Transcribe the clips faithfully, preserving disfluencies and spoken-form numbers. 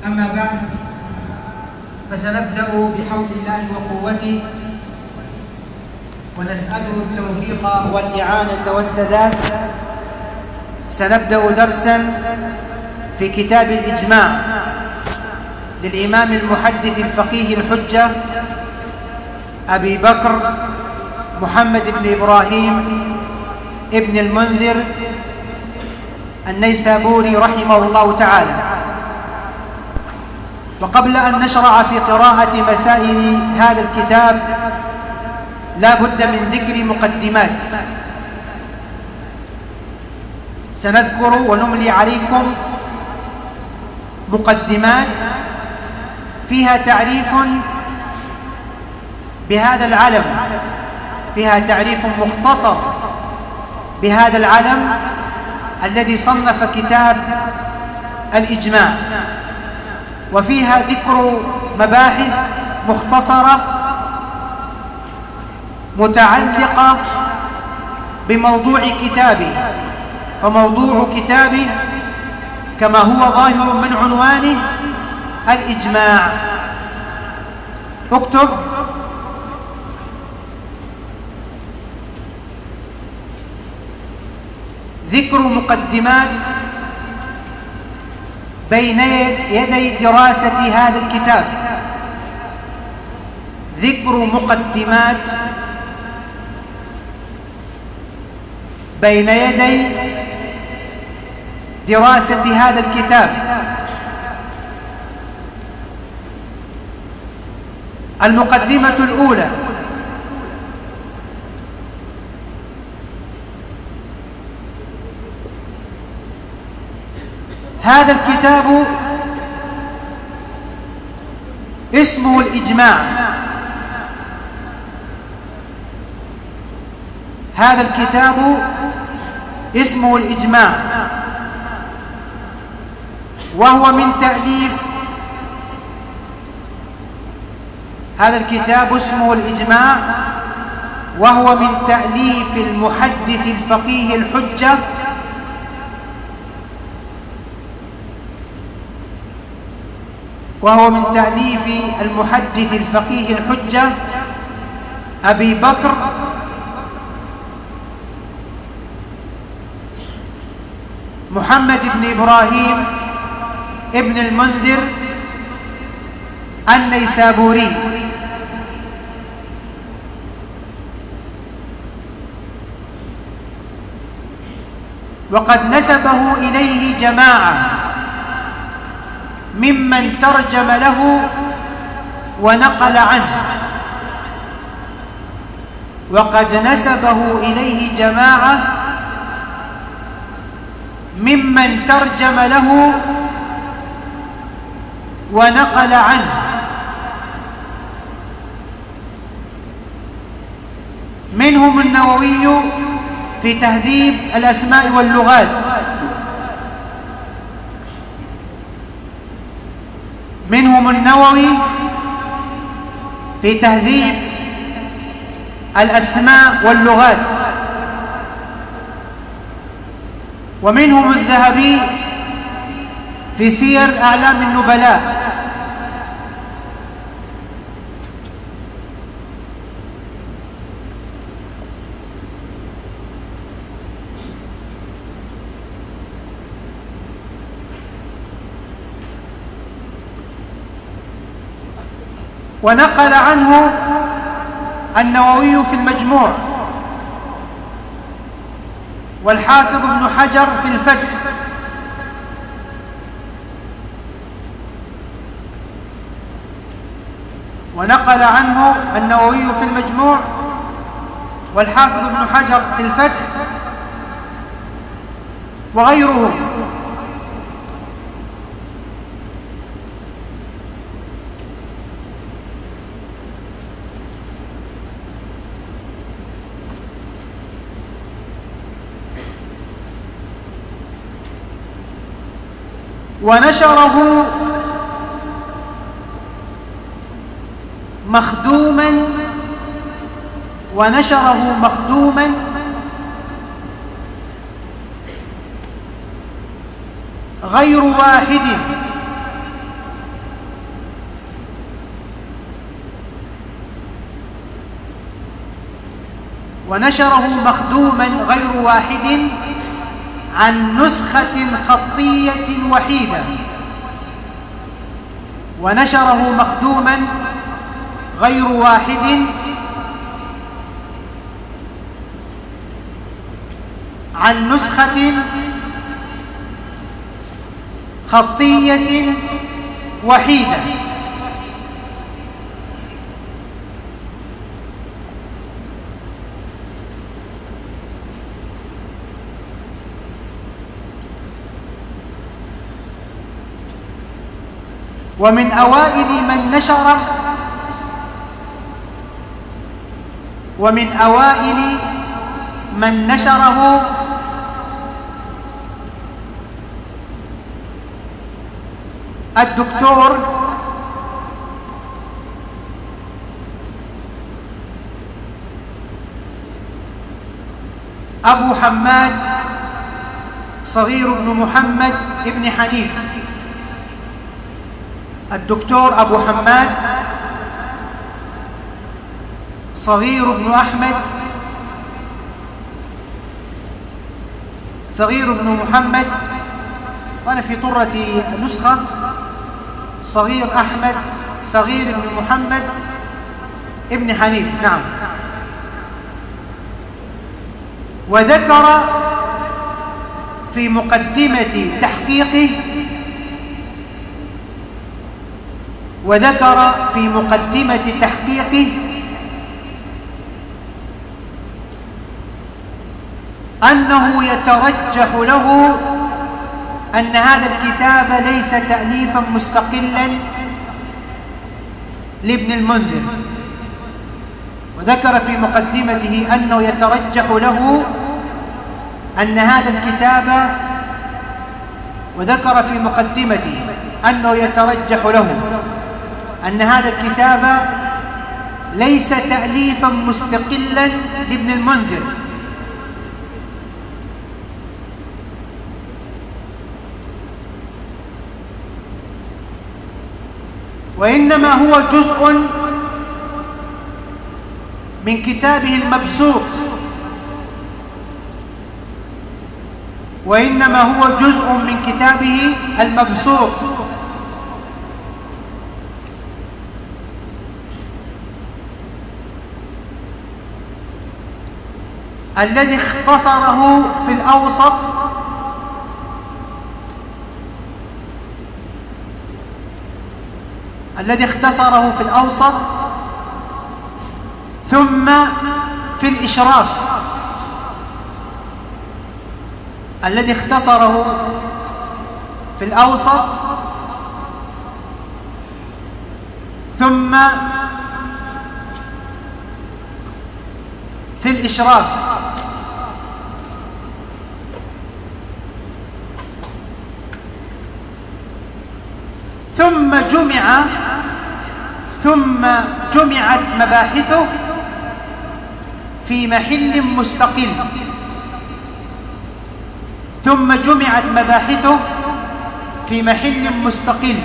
أما بعد، فسنبدأ بحول الله وقوته ونسأله التوفيق والإعانة والسداد. سنبدأ درسا في كتاب الإجماع للإمام المحدث الفقيه الحجة أبي بكر محمد بن إبراهيم ابن المنذر النيسابوري رحمه الله تعالى. وقبل أن نشرع في قراءة مسائل هذا الكتاب لا بد من ذكر مقدمات. سنذكر ونملي عليكم مقدمات فيها تعريف بهذا العلم، فيها تعريف مختصر بهذا العلم الذي صنف كتاب الإجماع، وفيها ذكر مباحث مختصرة متعلقة بموضوع كتابه. فموضوع كتابه كما هو ظاهر من عنوانه الإجماع. اكتب: ذكر مقدمات بين يدي دراسة هذا الكتاب. ذكر مقدمات بين يدي دراسة هذا الكتاب. المقدمة الأولى: هذا الكتاب اسمه الإجماع. هذا الكتاب اسمه الإجماع، وهو من تأليف هذا الكتاب اسمه الإجماع وهو من تأليف المحدث الفقيه الحجة وهو من تأليف المحدث الفقيه الحجة أبي بكر محمد بن إبراهيم ابن المنذر النيسابوري. وقد نسبه إليه جماعة ممن ترجم له ونقل عنه. وقد نسبه إليه جماعة ممن ترجم له ونقل عنه. منهم النووي في تهذيب الأسماء واللغات، منهم النووي في تهذيب الأسماء واللغات، ومنهم الذهبي في سير أعلام النبلاء، ونقل عنه النووي في المجموع، والحافظ ابن حجر في الفتح، ونقل عنه النووي في المجموع والحافظ ابن حجر في الفتح وغيره. ونشره مخدوما ونشره مخدوما غير واحد ونشره مخدوما غير واحد عن نسخة خطية وحيدة ونشره مخدوما غير واحد عن نسخة خطية وحيدة ومن أوائل من نشره ومن أوائل من نشره الدكتور أبو حماد صغير بن محمد ابن حنيف. الدكتور أبو حماد صغير بن أحمد صغير بن محمد، وأنا في طرة نسخة صغير أحمد صغير بن محمد ابن حنيف. نعم. وذكر في مقدمة تحقيقه وذكر في مقدمة تحقيقه أنه يترجح له أن هذا الكتاب ليس تأليفا مستقلا لابن المنذر، وذكر في مقدمته أنه يترجح له أن هذا الكتاب وذكر في مقدمته أنه يترجح له أن هذا الكتاب ليس تأليفا مستقلا لابن المنذر، وإنما هو جزء من كتابه المبسوط وإنما هو جزء من كتابه المبسوط الذي اختصره في الأوسط الذي اختصره في الأوسط ثم في الإشراف الذي اختصره في الأوسط ثم في الإشراف. ثم جمع ثم جمعت مباحثه في محل مستقل ثم جمعت مباحثه في محل مستقل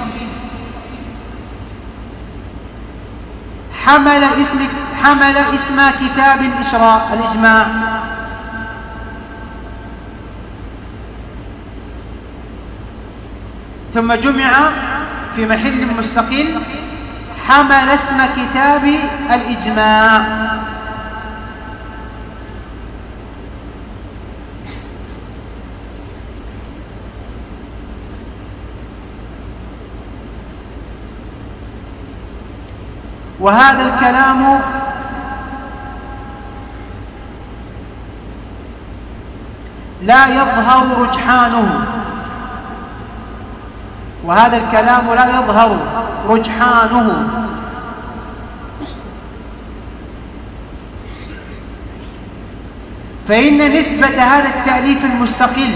حمل اسم حمل اسم كتاب الإشراف الإجماع، ثم جمع في محل مستقل حمل اسم كتاب الإجماع. وهذا الكلام لا يظهر رجحانه وهذا الكلام لا يظهر رجحانه فإن نسبة هذا التأليف المستقل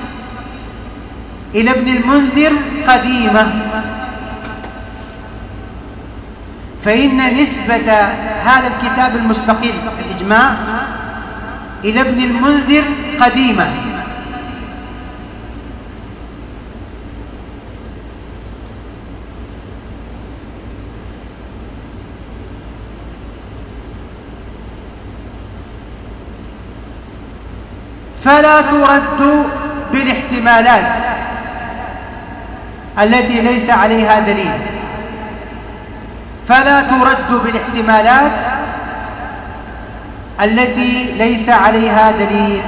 إلى ابن المنذر قديمة فإن نسبة هذا الكتاب المستقل الإجماع إلى ابن المنذر قديمة فلا ترد بالاحتمالات التي ليس عليها دليل، فلا ترد بالاحتمالات التي ليس عليها دليل.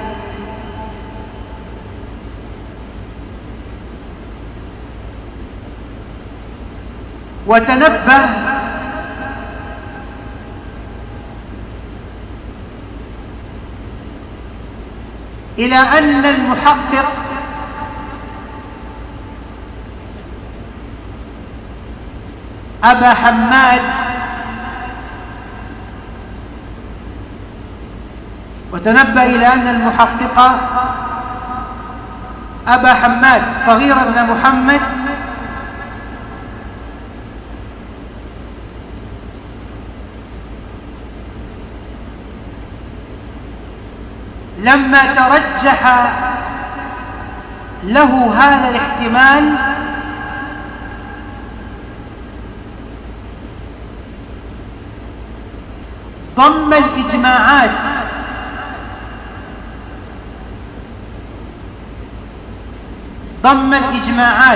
وتنبه إلى أن المحقق أبا حماد وتنبه إلى أن المحقق أبا حماد صغير بن محمد لما ترجح له هذا الاحتمال ضم الإجماعات ضم الإجماعات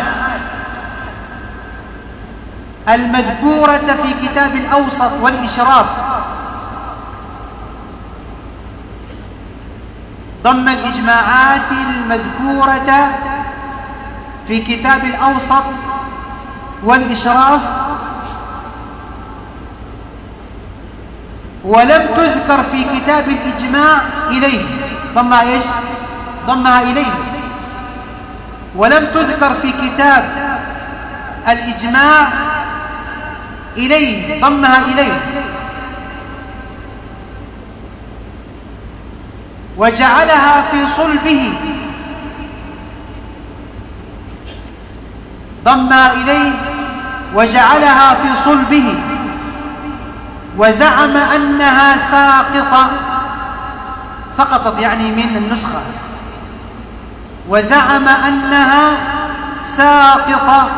المذكورة في كتاب الأوسط والإشراف ضم الإجماعات المذكورة في كتاب الأوسط والإشراف ولم تذكر في كتاب الإجماع إليه، ضمها إيش؟ ضمها إليه، ولم تذكر في كتاب الإجماع إليه، ضمها إليه، وجعلها في صلبه، ضمها إليه وجعلها في صلبه، وزعم أنها ساقطة، سقطت يعني من النسخة، وزعم أنها ساقطة،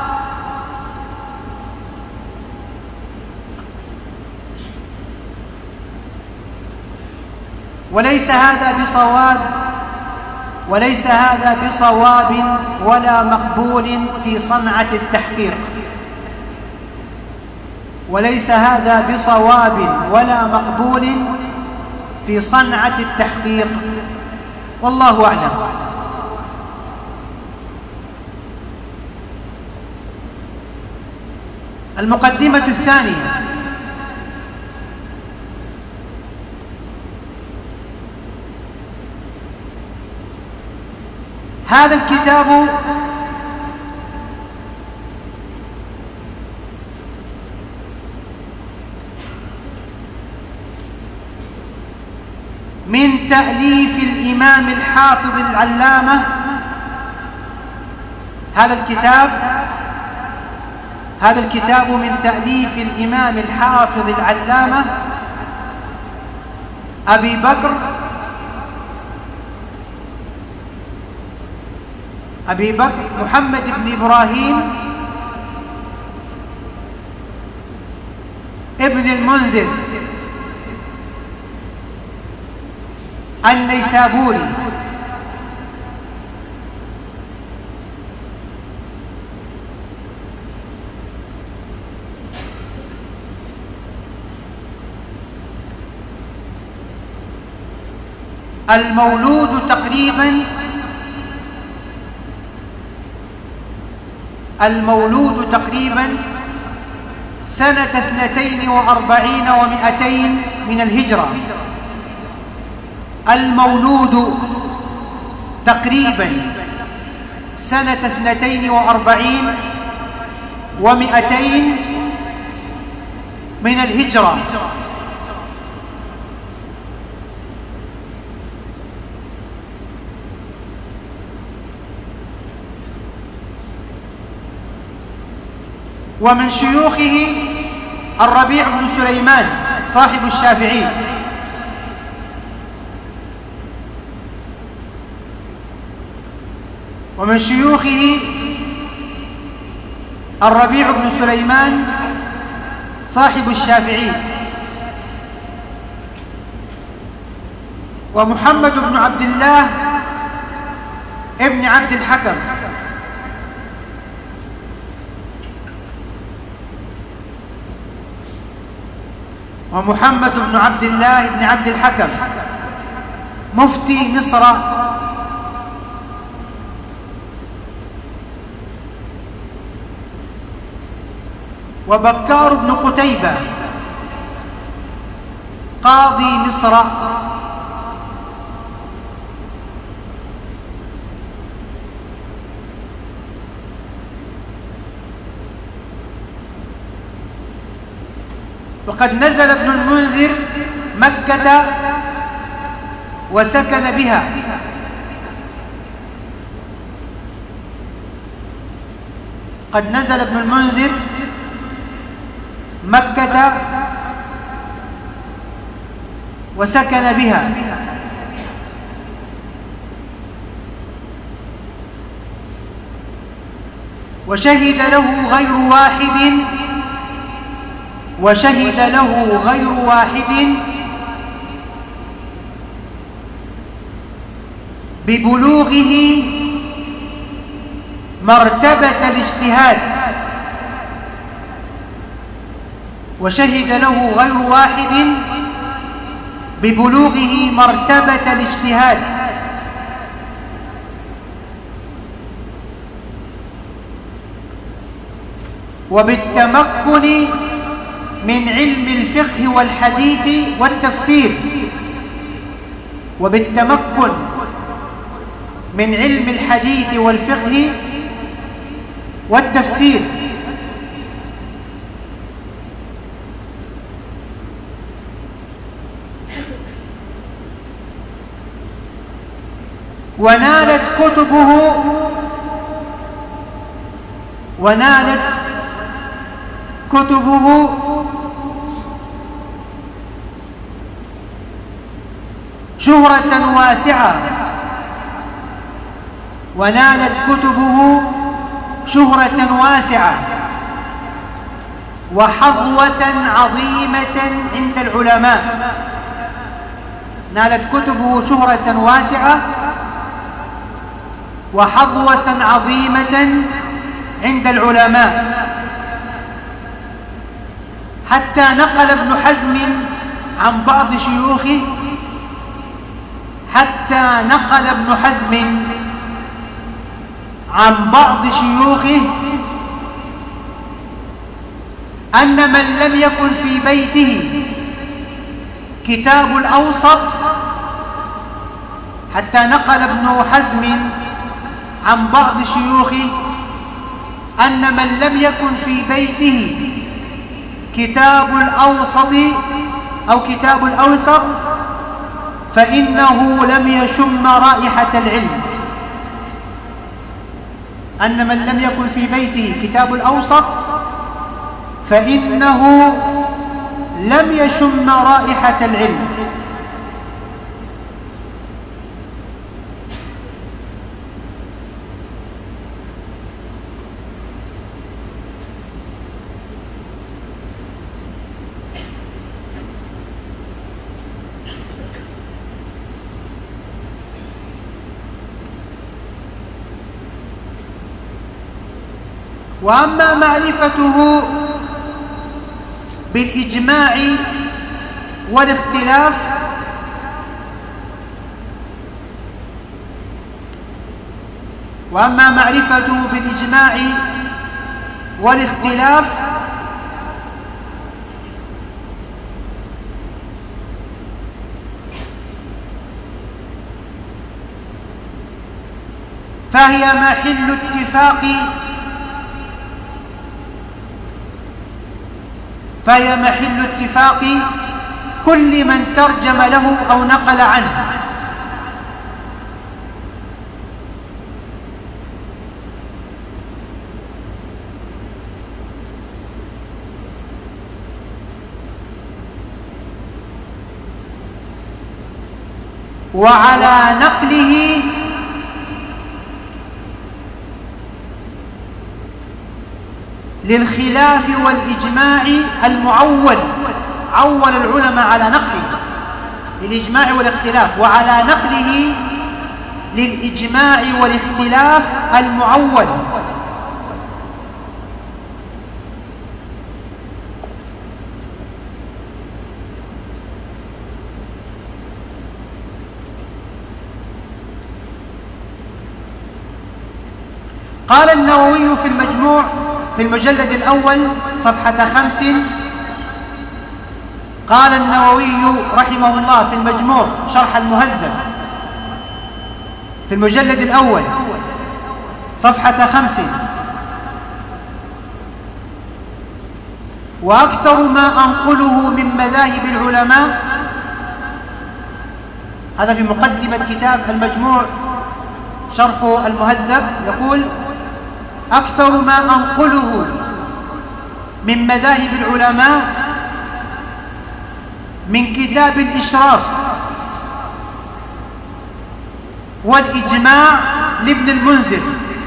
وليس هذا بصواب وليس هذا بصواب ولا مقبول في صنعة التحقيق، وليس هذا بصواب ولا مقبول في صنعة التحقيق، والله أعلم. المقدمة الثانية: هذا الكتاب من تأليف الإمام الحافظ العلامة، هذا الكتاب هذا الكتاب من تأليف الإمام الحافظ العلامة أبي بكر أبي بكر محمد بن إبراهيم ابن المنذر النيسابوري، المولود تقريبا المولود تقريبا سنة اثنتين وأربعين ومئتين من الهجرة، المولود تقريبا سنة اثنتين وأربعين ومئتين من الهجرة، ومن شيوخه الربيع بن سليمان صاحب الشافعي، ومن شيوخه الربيع بن سليمان صاحب الشافعي، ومحمد بن عبد الله ابن عبد الحكم، ومحمد بن عبد الله بن عبد الحكم مفتي مصر، وبكار بن قتيبة قاضي مصر، وقد نزل ابن المنذر مكة وسكن بها، قد نزل ابن المنذر مكة وسكن بها، وشهد له غير واحد وشهد له غير واحد ببلوغه مرتبة الاجتهاد، وشهد له غير واحد ببلوغه مرتبة الاجتهاد، وبالتمكن من علم الفقه والحديث والتفسير، وبالتمكن من علم الحديث والفقه والتفسير، ونالت كتبه ونالت كتبه شهرة واسعة ونالت كتبه شهرة واسعة وحظوة عظيمة عند العلماء. نالت كتبه شهرة واسعة وحظوة عظيمة عند العلماء، حتى نقل ابن حزم عن بعض شيوخه حتى نقل ابن حزم عن بعض شيوخه أن من لم يكن في بيته كتاب الأوسط، حتى نقل ابن حزم عن بعض شيوخه أن من لم يكن في بيته كتاب الأوسط أو كتاب الأوسط فإنه لم يشم رائحة العلم. أن من لم يكن في بيته كتاب الأوسط فإنه لم يشم رائحة العلم. وأما معرفته بالإجماع والاختلاف وأما معرفته بالإجماع والاختلاف فهي محل اتفاق فهي محل اتفاق كل من ترجم له أو نقل عنه. وعلى نقله للخلاف والإجماع المعول، عول العلماء على نقله للإجماع والاختلاف، وعلى نقله للإجماع والاختلاف المعول. قال النووي في المجموع في المجلد الأول صفحة خمس، قال النووي رحمه الله في المجموع شرح المهذب في المجلد الأول صفحة خمس: وأكثر ما أنقله من مذاهب العلماء، هذا في مقدمة كتاب المجموع شرح المهذب، يقول: أكثر ما أنقله من مذاهب العلماء من كتاب الإشراف والإجماع لابن المنذر،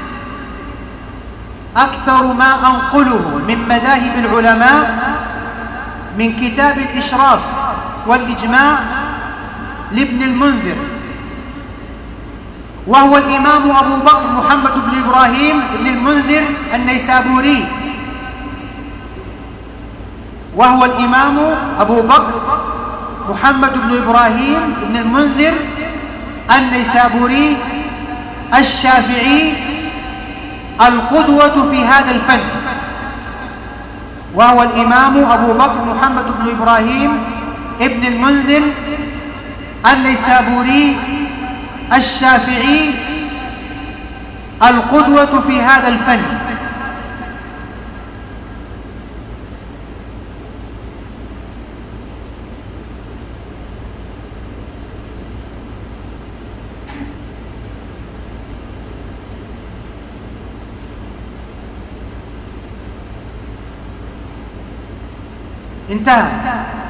أكثر ما أنقله من مذاهب العلماء من كتاب الإشراف والإجماع لابن المنذر، وهو الإمام أبو بكر محمد بن إبراهيم بن المنذر النيسابوري، وهو الإمام أبو بكر محمد بن إبراهيم بن المنذر النيسابوري الشافعي القدوة في هذا الفن، وهو الإمام أبو بكر محمد بن إبراهيم بن المنذر النيسابوري الشافعي القدوة في هذا الفن. انتهى.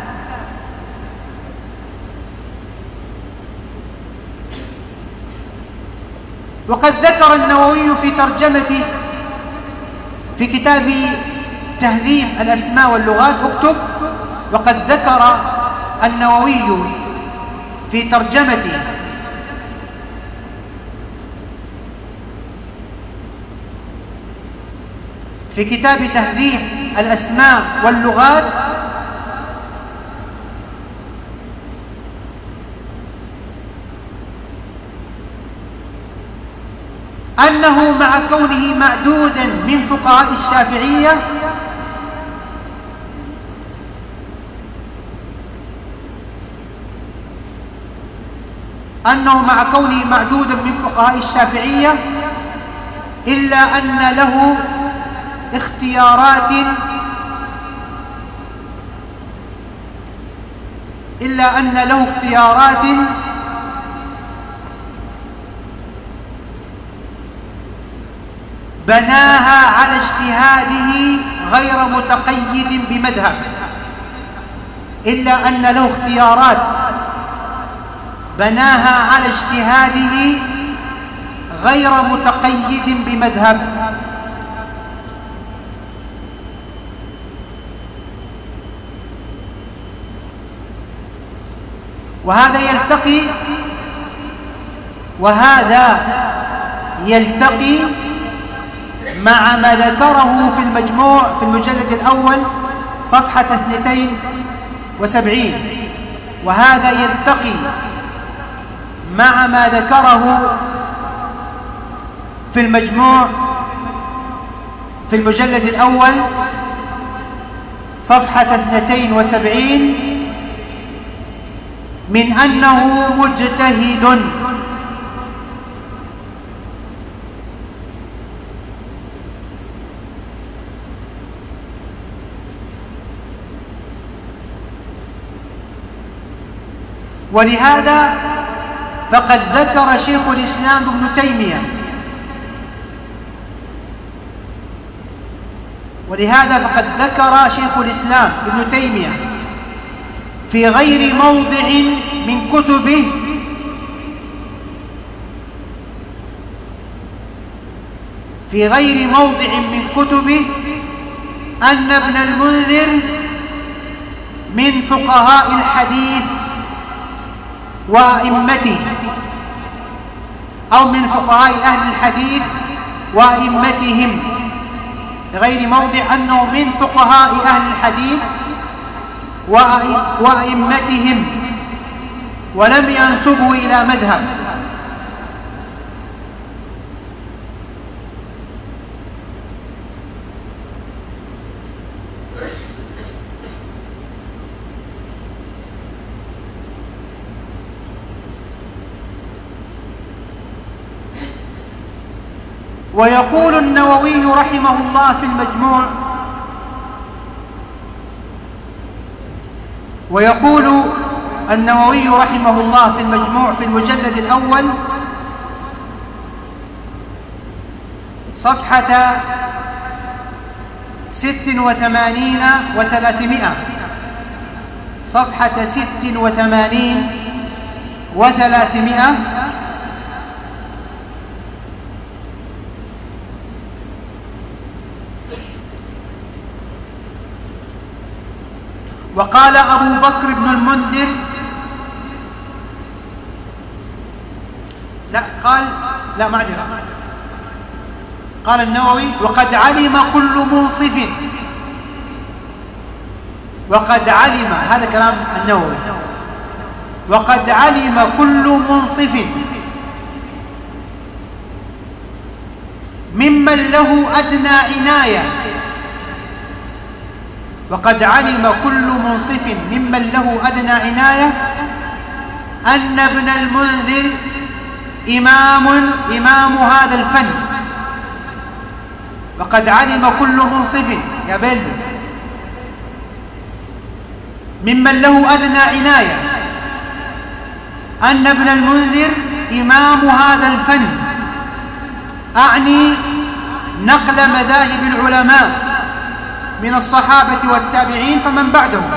وقد ذكر النووي في ترجمته في كتاب تهذيب الأسماء واللغات، اكتب: وقد ذكر النووي في ترجمته في كتاب تهذيب الأسماء واللغات أنه مع كونه معدودا من فقهاء الشافعية أنه مع كونه معدودا من فقهاء الشافعية إلا أن له اختيارات إلا أن له اختيارات بناها على اجتهاده غير متقيد بمذهب إلا أن له اختيارات بناها على اجتهاده غير متقيد بمذهب. وهذا يلتقي وهذا يلتقي مع ما ذكره في المجموع في المجلد الأول صفحة اثنتين وسبعين، وهذا يلتقي مع ما ذكره في المجموع في المجلد الأول صفحة اثنتين وسبعين من أنه مجتهد، ولهذا فقد ذكر شيخ الإسلام ابن تيمية ولهذا فقد ذكر شيخ الإسلام ابن تيمية في غير موضع من كتبه في غير موضع من كتبه أن ابن المنذر من فقهاء الحديث وأئمته، أو من فقهاء أهل الحديث وأئمتهم، في غير موضع أنه من فقهاء أهل الحديث وأئمتهم، ولم ينسبوا إلى مذهب. ويقول النووي رحمه الله في المجموع ويقول النووي رحمه الله في المجموع في المجلد الأول صفحة ست وثمانين وثلاثمائة، صفحة ست وثمانين وثلاثمائة: وقال أبو بكر بن المنذر، لا قال لا معذرة قال النووي: وقد علم كل منصف، وقد علم، هذا كلام النووي، وقد علم كل منصف ممن له أدنى عناية، وقد علم كل منصف ممن له أدنى عناية أن ابن المنذر إمام إمام هذا الفن. وقد علم كل منصف يا بل ممن له أدنى عناية أن ابن المنذر إمام هذا الفن، أعني نقل مذاهب العلماء من الصحابة والتابعين فمن بعدهم.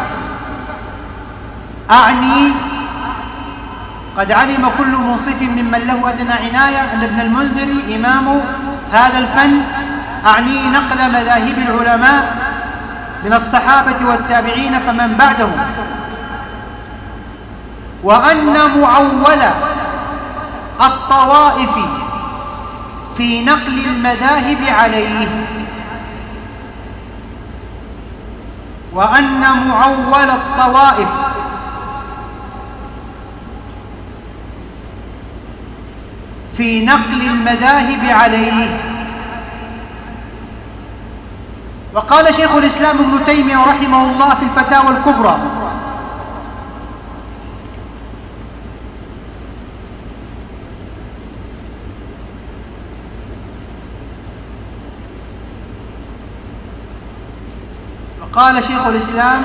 أعني قد علم كل منصف ممن له أدنى عناية أن ابن المنذر إمام هذا الفن، أعني نقل مذاهب العلماء من الصحابة والتابعين فمن بعدهم، وأن معول الطوائف في نقل المذاهب عليه، وأن معول الطوائف في نقل المذاهب عليه. وقال شيخ الإسلام ابن تيمية رحمه الله في الفتاوى الكبرى: قال شيخ الإسلام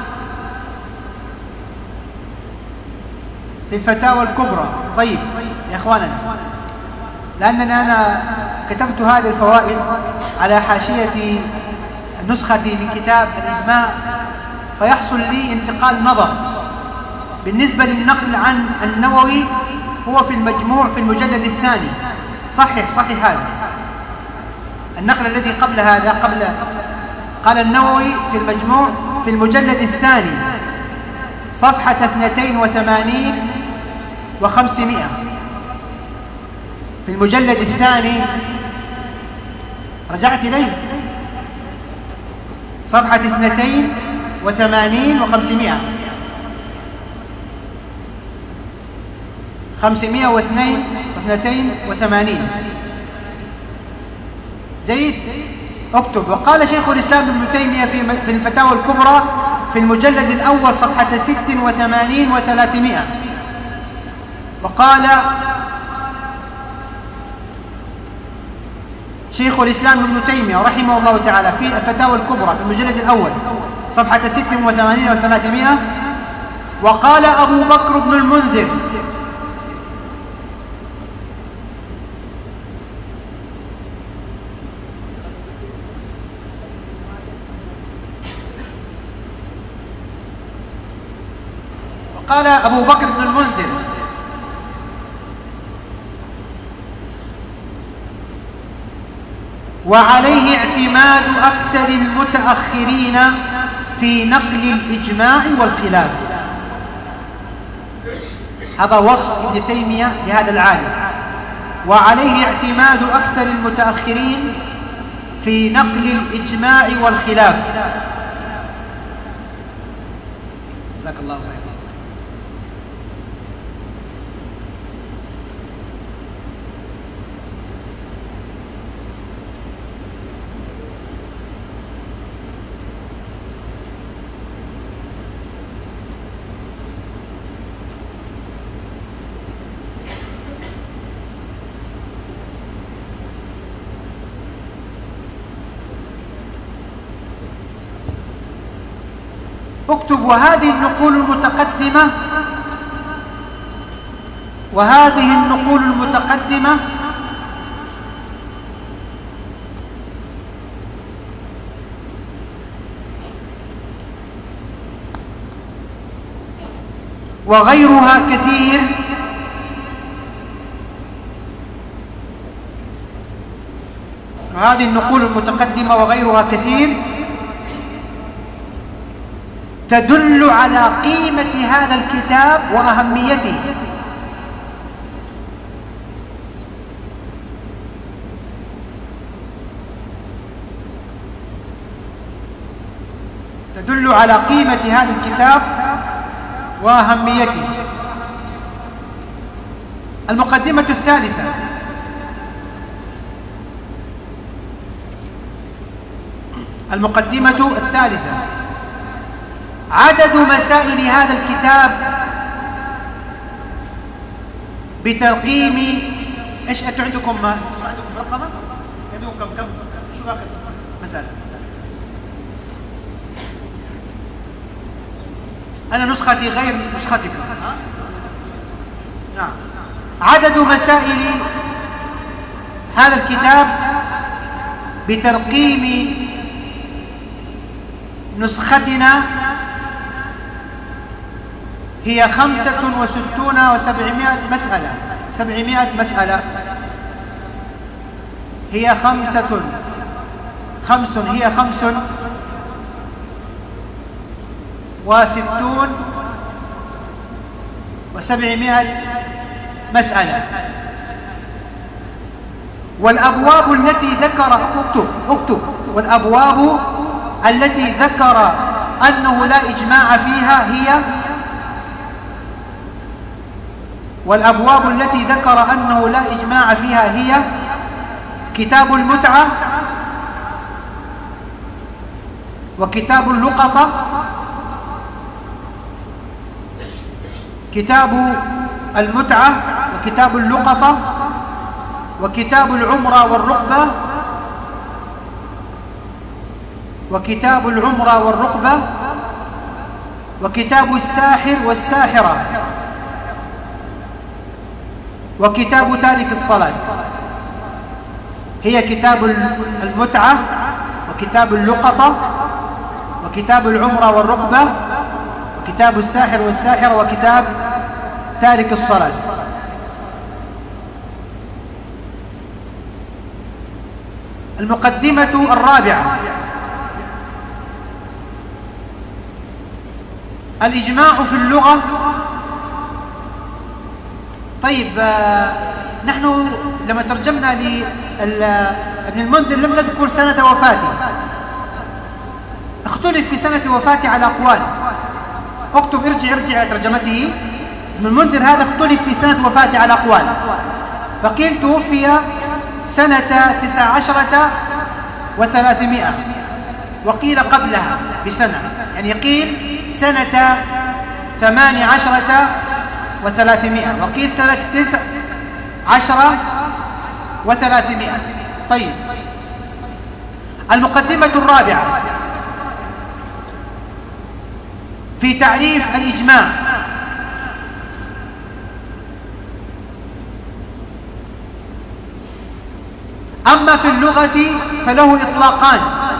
في الفتاوى الكبرى. طيب يا إخواننا، لأننا أنا كتبت هذه الفوائد على حاشية نسختي من كتاب الإجماع، فيحصل لي انتقال نظر بالنسبة للنقل عن النووي. هو في المجموع في المجلد الثاني، صحح صحح هذا النقل الذي قبل هذا، قبل قال النووي في المجموع في المجلد الثاني صفحة اثنتين وثمانين وخمسمائة، في المجلد الثاني رجعت إليه صفحة اثنتين وثمانين وخمسمائة، خمسمائة واثنين واثنتين وثمانين. جيد، اكتب: وقال شيخ الإسلام ابن تيمية في الفتاوى الكبرى في المجلد الأول صفحة ست وثمانين وثلاثمائة، وقال شيخ الإسلام ابن تيمية رحمه الله تعالى في الفتاوى الكبرى في المجلد الأول صفحة ست وثمانين وثلاثمائة: وقال أبو بكر بن المنذر: قال أبو بكر بن المنذر: وعليه اعتماد أكثر المتأخرين في نقل الإجماع والخلاف. هذا وصف ابن تيمية لهذا العالم، وعليه اعتماد أكثر المتأخرين في نقل الإجماع والخلاف. جزاك الله خير. اكتب: وهذه النقول المتقدمة وهذه النقول المتقدمة وغيرها كثير وهذه النقول المتقدمة وغيرها كثير تدل على قيمة هذا الكتاب وأهميته. تدل على قيمة هذا الكتاب وأهميته. المقدمة الثالثة: المقدمة الثالثة عدد مسائل هذا الكتاب بترقيم. ايش انتم عندكم؟ عندكم رقمه؟ عندكم كم كم؟ شو اخر مسألة؟ انا نسختي غير نسختكم. نعم. عدد مسائل هذا الكتاب بترقيم نسختنا هي خمسة وستون وسبعمائة مسألة. سبعمائة مسألة. هي خمسة خمس هي خمس وستون وسبعمائة مسألة. والأبواب التي ذكر اكتب اكتب والأبواب التي ذكر أنه لا إجماع فيها هي والأبواب التي ذكر أنه لا إجماع فيها هي كتاب المتعة، وكتاب اللقطة، كتاب المتعة وكتاب اللقطة، وكتاب العمرة والرقبة، وكتاب العمرة والرقبة، وكتاب الساحر والساحرة، وكتاب تارك الصلاة. هي كتاب المتعة وكتاب اللقطة وكتاب العمرة والرقبة وكتاب الساحر والساحرة وكتاب تارك الصلاة. المقدمة الرابعة: الإجماع في اللغة. طيب، آه نحن لما ترجمنا لابن المنذر لم نذكر سنة وفاته. اختلف في سنة وفاته على أقوال. اكتب ارجع ارجع ترجمته. ابن المنذر هذا اختلف في سنة وفاته على أقوال، فقيل توفي سنة تسع عشرة وثلاثمائة، وقيل قبلها بسنة، يعني قيل سنة ثمان عشرة وثلاثمائة، وقيل سنة تسع عشرة وثلاثمائة. طيب، المقدمة الرابعة في تعريف الإجماع. أما في اللغة فله إطلاقان: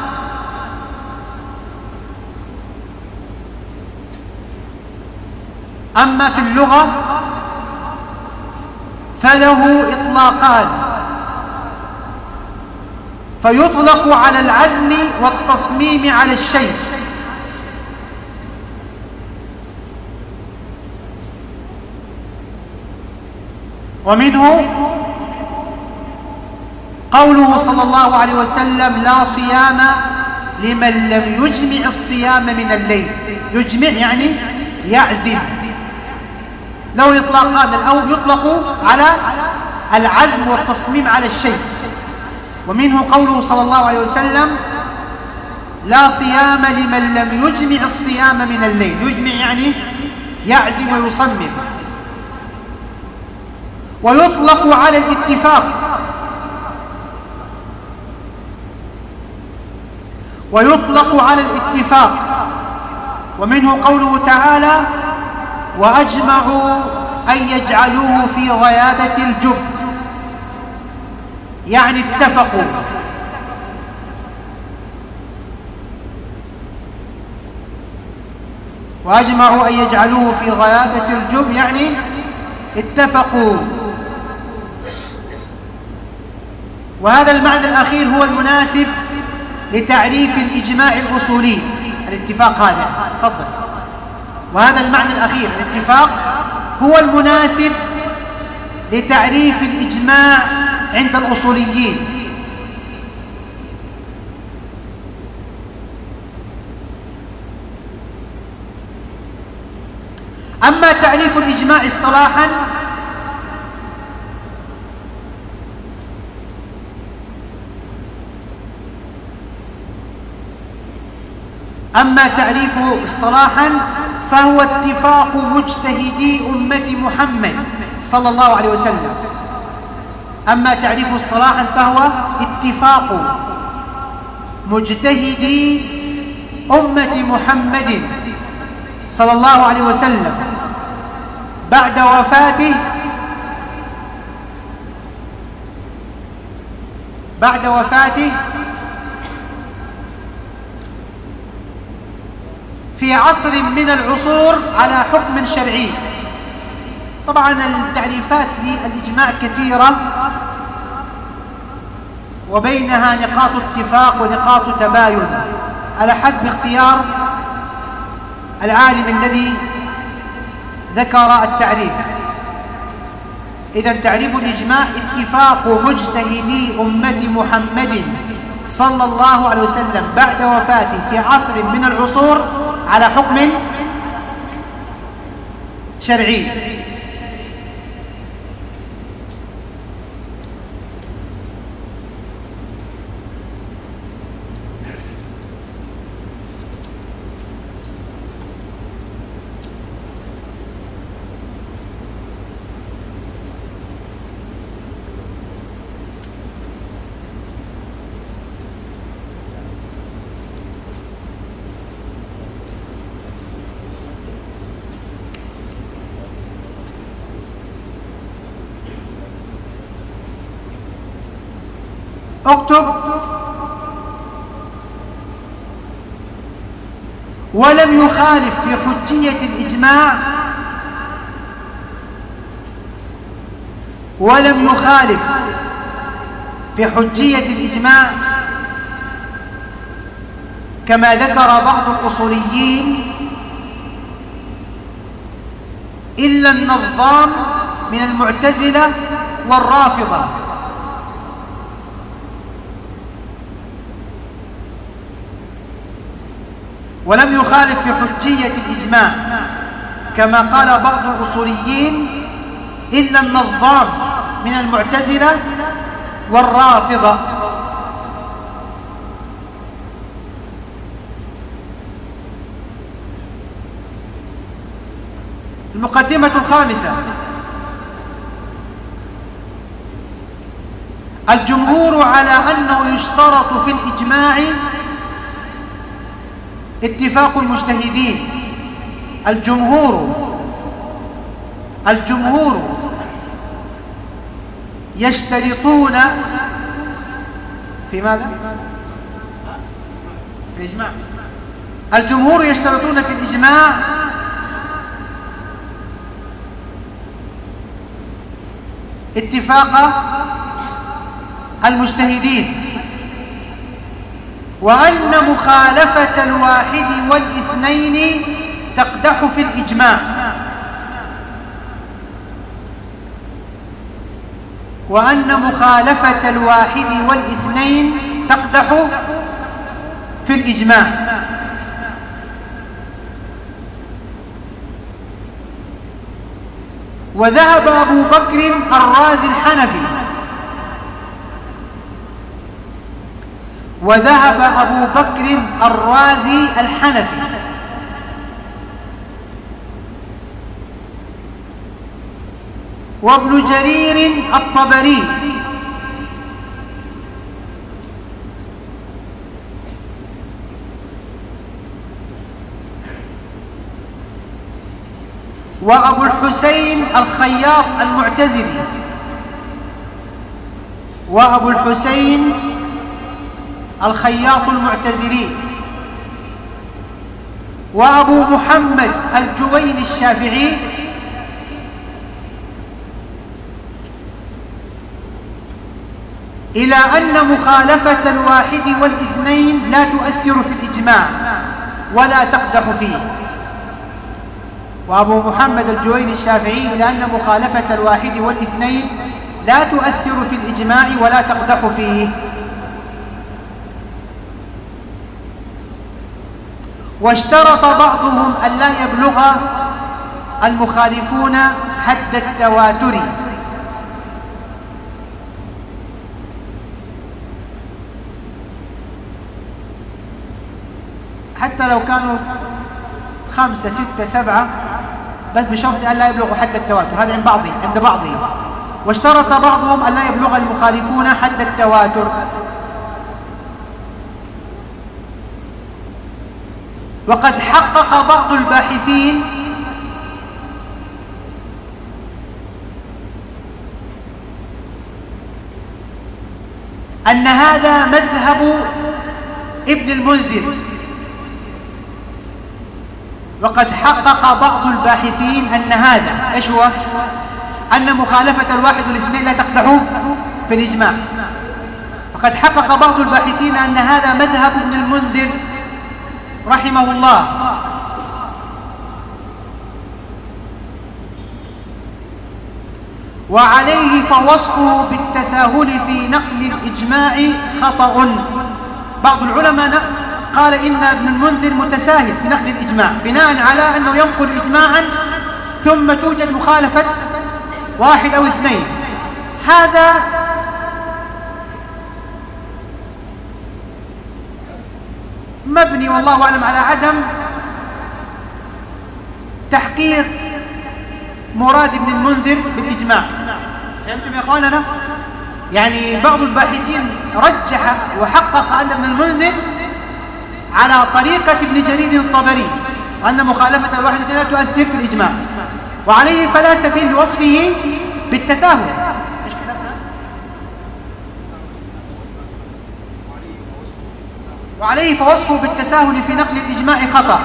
أما في اللغة فله إطلاقان، فيطلق على العزم والتصميم على الشيء، ومنه قوله صلى الله عليه وسلم: لا صيام لمن لم يجمع الصيام من الليل. يجمع يعني يعزم، له إطلاقان: الأول يطلق على العزم والتصميم على الشيء. ومنه قوله صلى الله عليه وسلم: لا صيام لمن لم يجمع الصيام من الليل. يجمع يعني يعزم ويصمم. ويطلق على الاتفاق، ويطلق على الاتفاق ومنه قوله تعالى: وأجمعوا أن يجعلوه في غيابة الجب، يعني اتفقوا. وأجمعوا أن يجعلوه في غيابة الجب يعني اتفقوا. وهذا المعنى الأخير هو المناسب لتعريف الإجماع الأصولي، الاتفاق هذا. تفضل. وهذا المعنى الأخير، الاتفاق، هو المناسب لتعريف الإجماع عند الأصوليين. أما تعريف الإجماع اصطلاحا أما تعريفه اصطلاحا فهو اتفاق مجتهدي أمة محمد صلى الله عليه وسلم. أما تعريفه اصطلاحا فهو اتفاق مجتهدي أمة محمد صلى الله عليه وسلم بعد وفاته بعد وفاته في عصر من العصور على حكم شرعي. طبعا التعريفات للإجماع كثيرة، وبينها نقاط اتفاق ونقاط تباين على حسب اختيار العالم الذي ذكر التعريف. إذن تعريف الإجماع اتفاق مجتهدي أمة محمد صلى الله عليه وسلم بعد وفاته في عصر من العصور على حكم شرعي. اكتب: ولم يخالف في حجية الإجماع ولم يخالف في حجية الإجماع كما ذكر بعض الأصوليين إلا النظام من المعتزلة والرافضة. ولم يخالف في حجية الإجماع كما قال بعض الأصوليين إلا النظام من المعتزلة والرافضة. المقدمة الخامسة: الجمهور على أنه يشترط في الإجماع اتفاق المجتهدين. الجمهور الجمهور يشترطون في ماذا؟ في الإجماع. الجمهور يشترطون في الإجماع اتفاق المجتهدين، وأن مخالفة الواحد والاثنين تقدح في الإجماع. وأن مخالفة الواحد والاثنين تقدح في الإجماع. وذهب أبو بكر الرازي الحنفي وذهب أبو بكر الرازي الحنفي وابن جرير الطبري وأبو الحسين الخياط المعتزلي وأبو الحسين الخياط المعتزلي وأبو محمد الجويني الشافعي إلى أن مخالفة الواحد والاثنين لا تؤثر في الإجماع ولا تقدح فيه. وأبو محمد الجويني الشافعي إلى أن مخالفة الواحد والاثنين لا تؤثر في الإجماع ولا تقدح فيه. واشترط بعضهم أن لا يبلغ المخالفون حد التواتر، حتى لو كانوا خمسة ستة سبعة، بس بشرط أن لا يبلغوا حد التواتر. هذا عند بعضهم عند بعضهم واشترط بعضهم أن لا يبلغ المخالفون حد التواتر. وقد حقق بعض الباحثين أن هذا مذهب ابن المنذر. وقد حقق بعض الباحثين أن هذا إيش هو؟ أن مخالفة الواحد والاثنين لا تقدح في الإجماع. وقد حقق بعض الباحثين أن هذا مذهب ابن المنذر رحمه الله. وعليه فوصفه بالتساهل في نقل الإجماع خطأ. بعض العلماء قال إن ابن المنذر متساهل في نقل الإجماع بناء على أنه ينقل إجماعا ثم توجد مخالفة واحد أو اثنين. هذا مبني والله أعلم على عدم تحقيق مراد ابن المنذر بالإجماع. فهمتم يا أخواننا؟ يعني بعض الباحثين رجح وحقق أن ابن المنذر على طريقة ابن جرير الطبري وأن مخالفة الواحد لا تؤثر في الإجماع، وعليه فلا سبيل لوصفه بالتساهل. وعليه فوصفه بالتساهل في نقل الإجماع خطأ،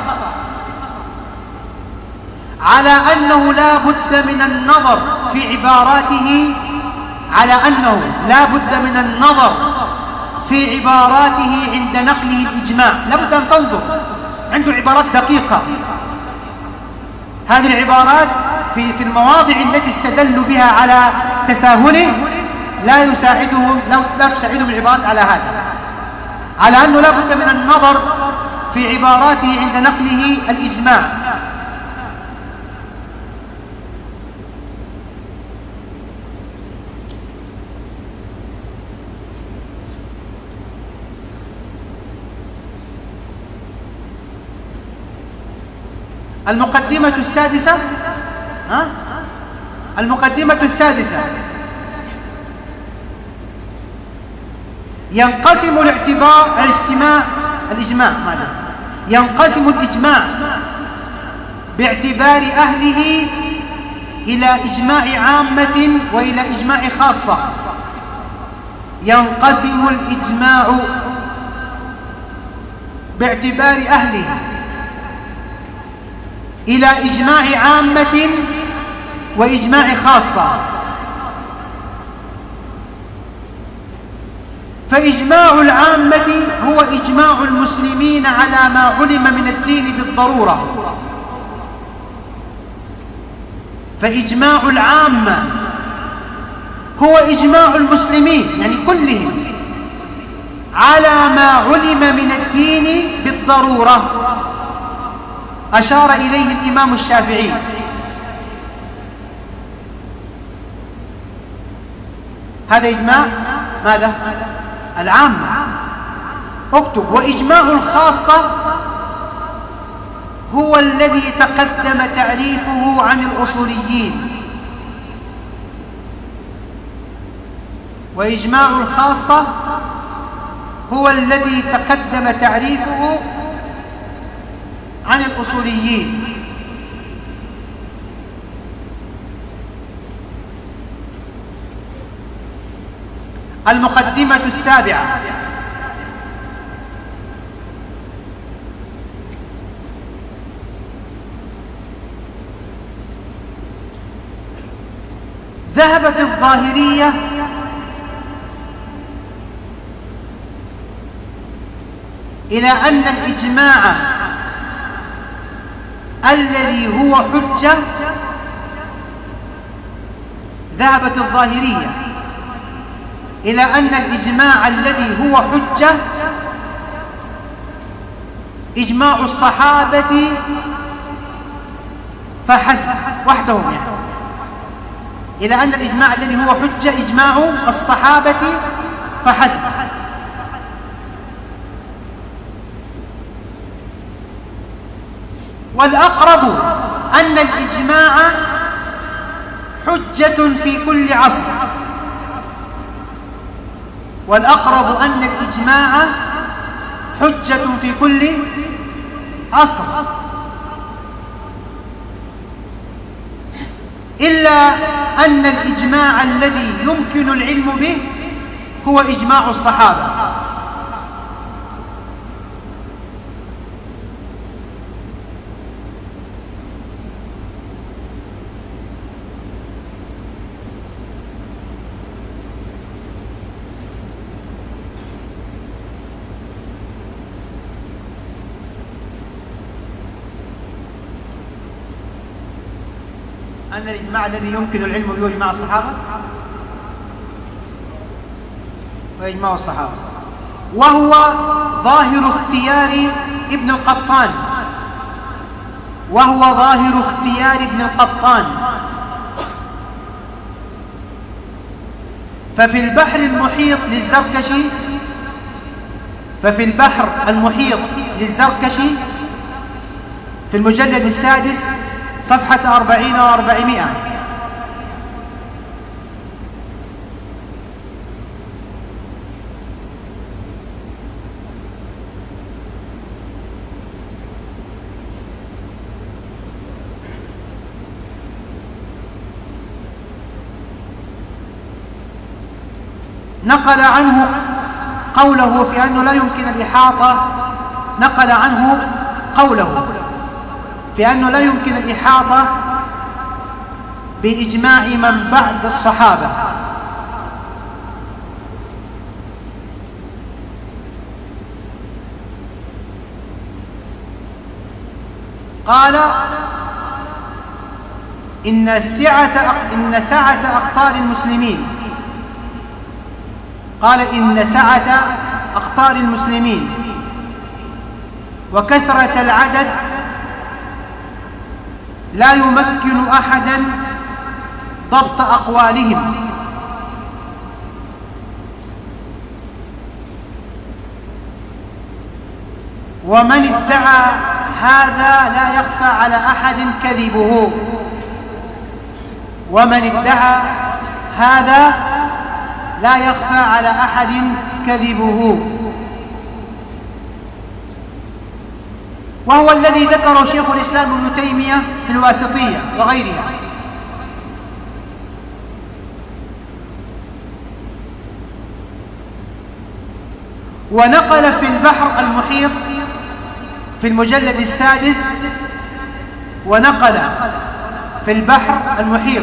على أنه لا بد من النظر في عباراته على أنه لا بد من النظر في عباراته عند نقله الإجماع. لا بد أن تنظر، عنده عبارات دقيقة. هذه العبارات في في المواضع التي استدلوا بها على تساهله لا يساعدهم لا تساعدهم العبارات على هذا، على أنه لا بد من النظر في عباراته عند نقله الإجماع. المقدمة السادسة ها؟ المقدمة السادسة ينقسم الاعتبار الاجتماع الإجماع ماذا؟ ينقسم الإجماع باعتبار أهله إلى إجماع عامة وإلى إجماع خاصة. ينقسم الإجماع باعتبار أهله إلى إجماع عامة وإجماع خاصة. فإجماع العامة هو إجماع المسلمين على ما علم من الدين بالضرورة. فإجماع العامة هو إجماع المسلمين يعني كلهم على ما علم من الدين بالضرورة، أشار إليه الإمام الشافعي. هذا إجماع ماذا؟ العامة. اكتب: وإجماع الخاصة هو الذي تقدم تعريفه عن الأصوليين. وإجماع الخاصة هو الذي تقدم تعريفه عن الأصوليين. المقدمة السابعة: ذهبت الظاهرية إلى أن الإجماع الذي هو حجة ذهبت الظاهرية إلى أن الإجماع الذي هو حجة إجماع الصحابة فحسب وحدهم، يعني إلى أن الإجماع الذي هو حجة إجماع الصحابة فحسب. والأقرب أن الإجماع حجة في كل عصر. والأقرب أن الإجماع حجة في كل عصر، إلا أن الإجماع الذي يمكن العلم به هو إجماع الصحابة. أن الإجماع الذي يمكن العلم به هو إجماع الصحابة وإجماع الصحابة، وهو ظاهر اختيار ابن القطان وهو ظاهر اختيار ابن القطان ففي البحر المحيط للزركشي ففي البحر المحيط للزركشي في المجلد السادس صفحة أربعين وأربعمائة: نقل عنه قوله في أنه لا يمكن الإحاطة نقل عنه قوله في أنه لا يمكن الإحاطة بإجماع من بعد الصحابة، قال: إن سعة إن سعة أقطار المسلمين قال إن سعة أقطار المسلمين وكثرة العدد لا يمكن أحدا ضبط أقوالهم، ومن ادعى هذا لا يخفى على أحد كذبه ومن ادعى هذا لا يخفى على أحد كذبه وهو الذي ذكره شيخ الإسلام ابن تيمية في الواسطية وغيرها. ونقل في البحر المحيط في المجلد السادس ونقل في البحر المحيط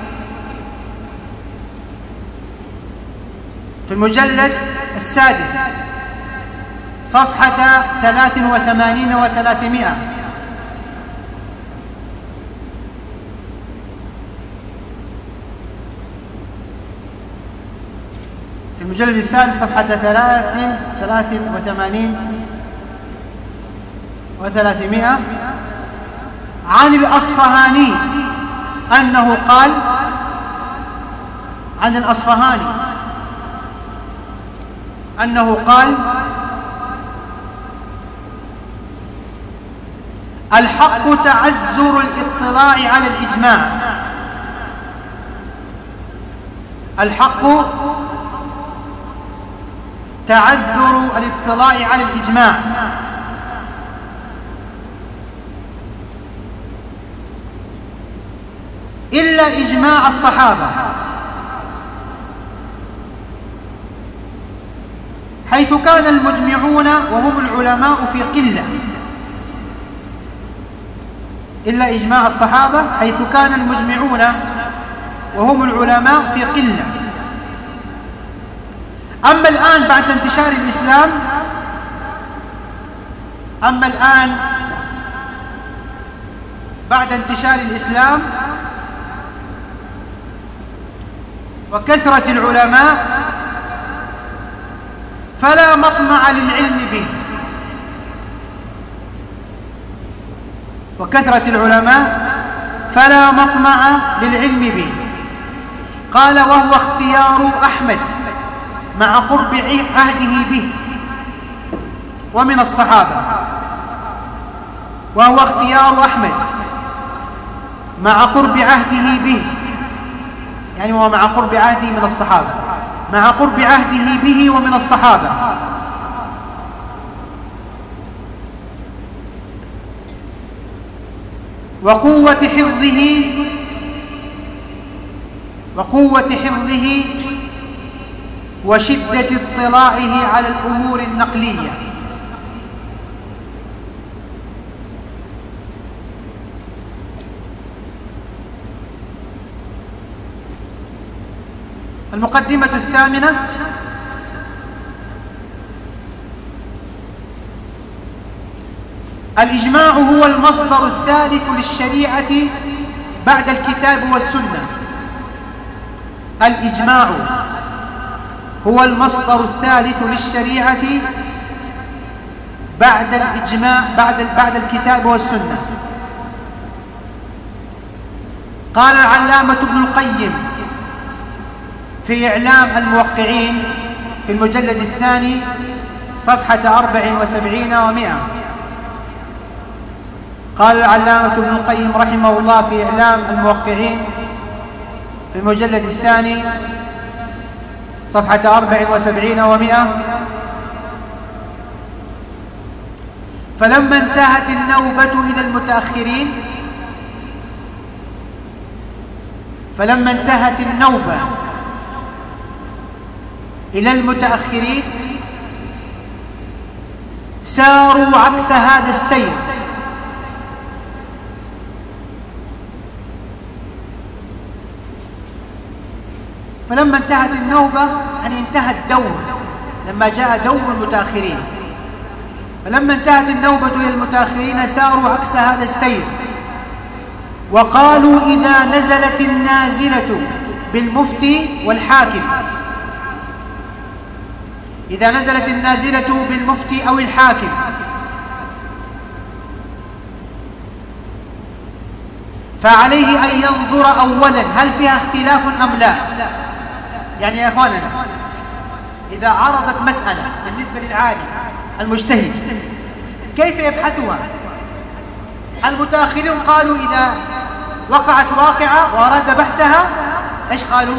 في المجلد السادس صفحة ثلاث وثمانين وثلاثمائة: المجلد السادس صفحة ثلاث ثلاث وثمانين وثلاثمائة، عن الأصفهاني أنه قال، عن الأصفهاني أنه قال: الحق تعذر الاطلاع على الإجماع، الحق تعذر الاطلاع على الإجماع، إلا إجماع الصحابة، حيث كان المجمعون وهم العلماء في قلة، إلا إجماع الصحابة حيث كان المجمعون وهم العلماء في قلة. أما الآن بعد انتشار الإسلام أما الآن بعد انتشار الإسلام وكثرة العلماء فلا مطمع للعلم به، وكثرة العلماء فلا مطمع للعلم به. قال: وهو اختيار أحمد مع قرب عهده به ومن الصحابة، وهو اختيار أحمد مع قرب عهده به، يعني هو مع قرب عهده من الصحابة، مع قرب عهده به ومن الصحابة، وقوة حفظه وقوة حفظه وشدة اطلاعه على الأمور النقلية. المقدمة الثامنة: الإجماع هو المصدر الثالث للشريعة بعد الكتاب والسنة. الإجماع هو المصدر الثالث للشريعة بعد الإجماع بعد بعد الكتاب والسنة. قال العلامة ابن القيم في إعلام الموقعين في المجلد الثاني صفحة أربع وسبعين ومائة، قال العلامة ابن القيم رحمه الله في إعلام الموقعين في المجلد الثاني صفحة أربع وسبعين ومائة: فلما انتهت النوبة إلى المتأخرين فلما انتهت النوبة إلى المتأخرين ساروا عكس هذا السير، فلما انتهت النوبة يعني انتهى الدور، لما جاء دور المتأخرين، فلما انتهت النوبة إلى المتأخرين ساروا عكس هذا السير، وقالوا: إذا نزلت النازلة بالمفتي والحاكم إذا نزلت النازلة بالمفتي أو الحاكم فعليه أن ينظر أولا هل فيها اختلاف أم لا. يعني يا أخواننا، إذا عرضت مسألة بالنسبة للعالم المجتهد كيف يبحثها؟ المتأخرون قالوا إذا وقعت واقعة وأراد بحثها إيش قالوا؟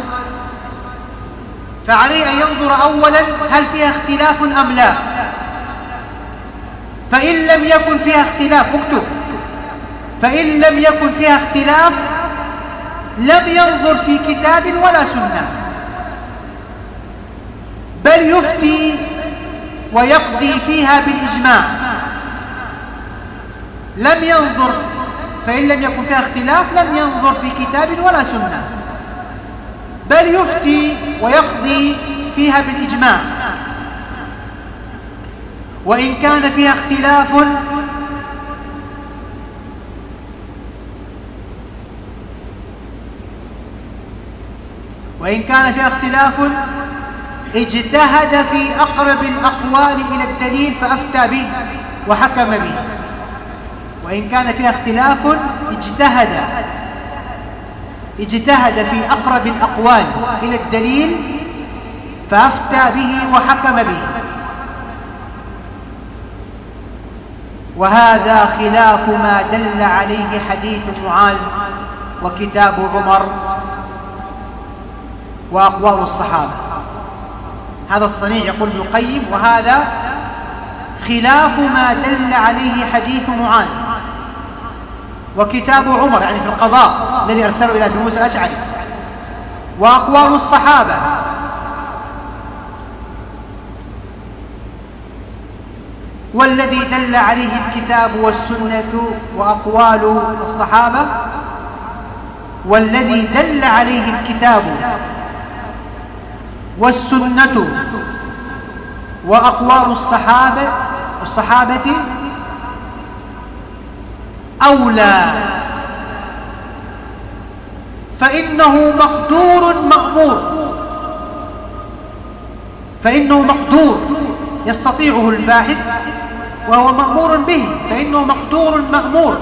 فعليه أن ينظر أولا هل فيها اختلاف أم لا. فإن لم يكن فيها اختلاف، اكتب، فإن لم يكن فيها اختلاف لم ينظر في كتاب ولا سنة، بل يفتي ويقضي فيها بالإجماع. لم ينظر، فإن لم يكن فيها اختلاف لم ينظر في كتاب ولا سنة، بل يفتي ويقضي فيها بالإجماع. وإن كان فيها اختلاف وإن كان فيها اختلاف اجتهد في أقرب الأقوال إلى الدليل فأفتى به وحكم به، وإن كان فيها اختلاف اجتهد اجتهد في أقرب الأقوال إلى الدليل فأفتى به وحكم به. وهذا خلاف ما دل عليه حديث معاذ وكتاب عمر وأقوال الصحابة. هذا الصنيع يقول ابن القيم وهذا خلاف ما دل عليه حديث معاذ وكتاب عمر، يعني في القضاء الذي أرسله إلى أبي موسى الأشعري، وأقوال الصحابة. والذي دل عليه الكتاب والسنة وأقوال الصحابة والذي دل عليه الكتاب والسنة وأقوال الصحابة الصحابة أولى، فإنه مقدور مأمور، فإنه مقدور يستطيعه الباحث وهو مأمور به، فإنه مقدور مأمور.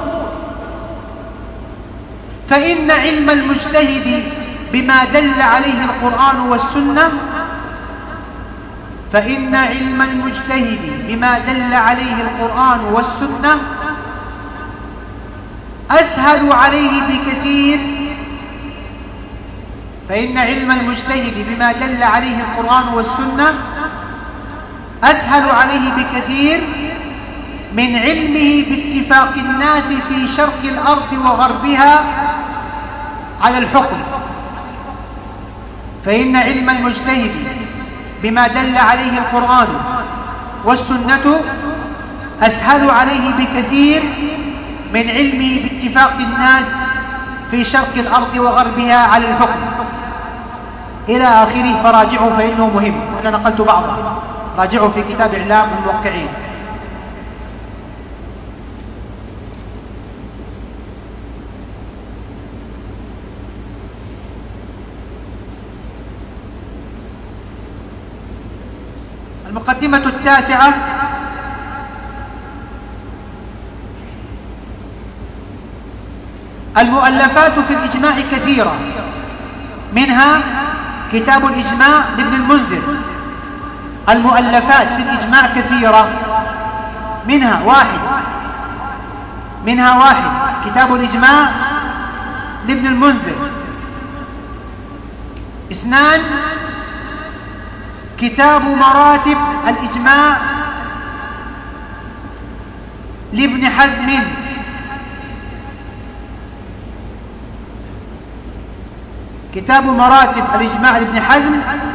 فإن علم المجتهد بما دل عليه القرآن والسنة فإن علم المجتهد بما دل عليه القرآن والسنة أسهل عليه بكثير فإن علم المجتهد بما دل عليه القرآن والسنة أسهل عليه بكثير من علمه باتفاق الناس في شرق الأرض وغربها على الحكم. فإن علم المجتهد بما دل عليه القرآن والسنة أسهل عليه بكثير من علمه باتفاق الناس في شرق الأرض وغربها على الحكم إلى آخره. فراجعوا فإنه مهم، وأنا نقلت بعضها، راجعوا في كتاب إعلام الموقعين. المقدمة التاسعة: المؤلفات في الإجماع كثيرة، منها كتاب الإجماع لابن المنذر. المؤلفات في الإجماع كثيرة، منها واحد منها واحد كتاب الإجماع لابن المنذر. اثنان كتاب مراتب الإجماع لابن حزم. كتاب مراتب الإجماع لابن حزم،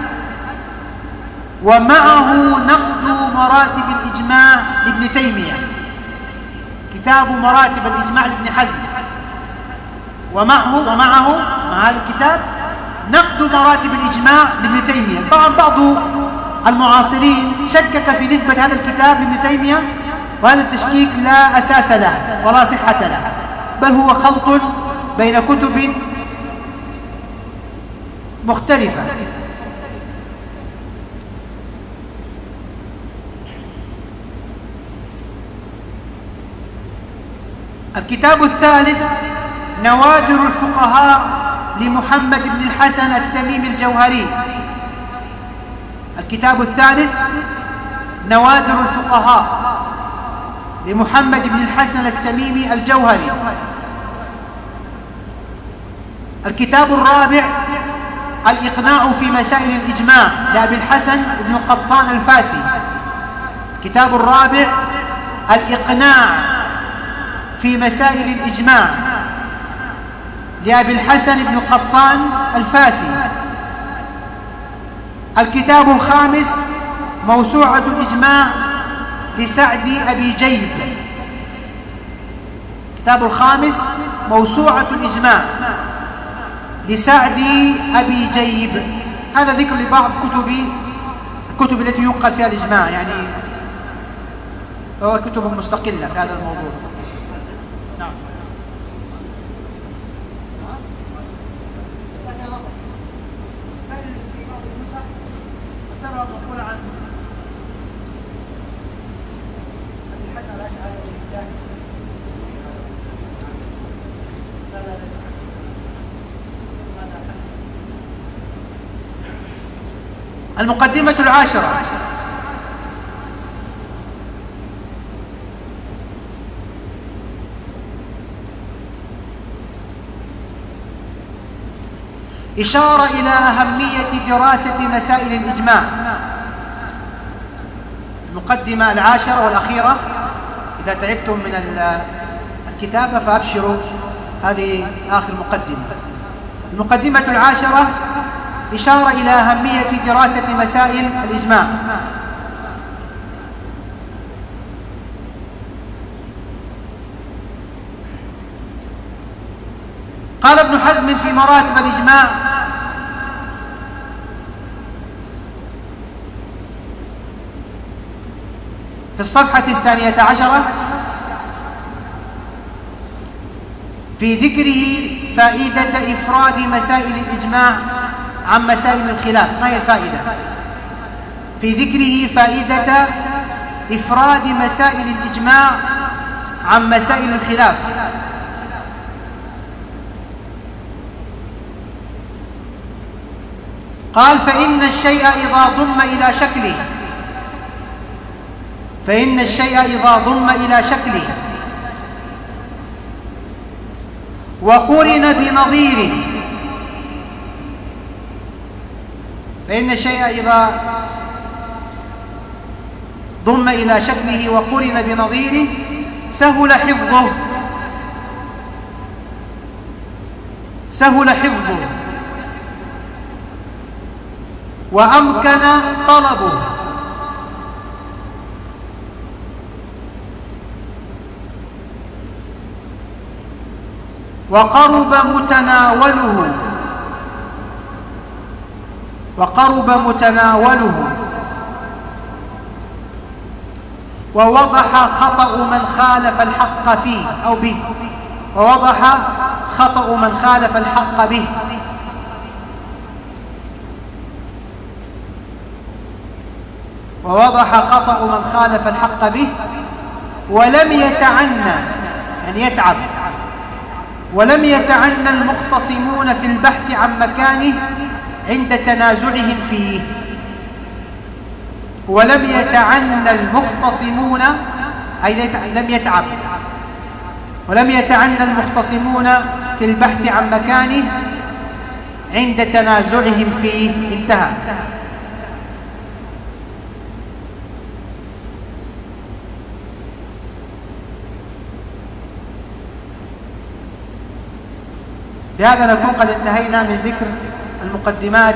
ومعه نقد مراتب الإجماع لابن تيمية. كتاب مراتب الإجماع لابن حزم، ومعه ومعه مع هذا الكتاب نقد مراتب الإجماع لابن تيمية. طبعا بعض المعاصرين شكك في نسبة هذا الكتاب لابن تيمية، وهذا التشكيك لا أساس له ولا صحة له، بل هو خلط بين كتب مختلفة. الكتاب الثالث نوادر الفقهاء لمحمد بن الحسن التميمي الجوهري. الكتاب الثالث نوادر الفقهاء لمحمد بن الحسن التميمي الجوهري. الكتاب الرابع الإقناع في مسائل الإجماع لأبي الحسن بن القطان الفاسي. الكتاب الرابع الإقناع في مسائل الإجماع لأبي الحسن بن القطان الفاسي. الكتاب الخامس موسوعة الإجماع لسعد أبي جيب. الكتاب الخامس موسوعة الإجماع لسعد أبي جيب. هذا ذكر لبعض كتب الكتب التي ينقل فيها الإجماع، يعني هو كتب مستقلة في هذا الموضوع. نعم. ترى مقول عن أبي الحسن الأشعري لا لا لا المقدمة العاشرة: إشارة إلى أهمية دراسة مسائل الإجماع. المقدمة العاشرة والأخيرة، إذا تعبتم من الكتابة فأبشروا، هذه آخر مقدمة. المقدمة العاشرة: إشارة إلى أهمية دراسة مسائل الإجماع. قال ابن حزم في مراتب الإجماع: في الصفحة الثانية عشرة في ذكره فائدة إفراد مسائل الإجماع عن مسائل الخلاف. ما هي الفائدة؟ في ذكره فائدة إفراد مسائل الإجماع عن مسائل الخلاف. قال: فإن الشيء إذا ضم إلى شكله فإن الشيء إذا ضم إلى شكله وقرن بنظيره فإن الشيء إذا ضم إلى شكله وقرن بنظيره سهل حفظه سهل حفظه وأمكن طلبه وقرب متناوله وقرب متناوله ووضح خطأ من خالف الحق فيه أو به ووضح خطأ من خالف الحق به ووضح خطأ من خالف الحق به ولم يتعنى، يعني يتعب، ولم يتعنى المختصمون في البحث عن مكانه عند تنازعهم فيه ولم يتعنى المختصمون أي لم يتعب ولم يتعنى المختصمون في البحث عن مكانه عند تنازعهم فيه. انتهى. بهذا نكون قد انتهينا من ذكر المقدمات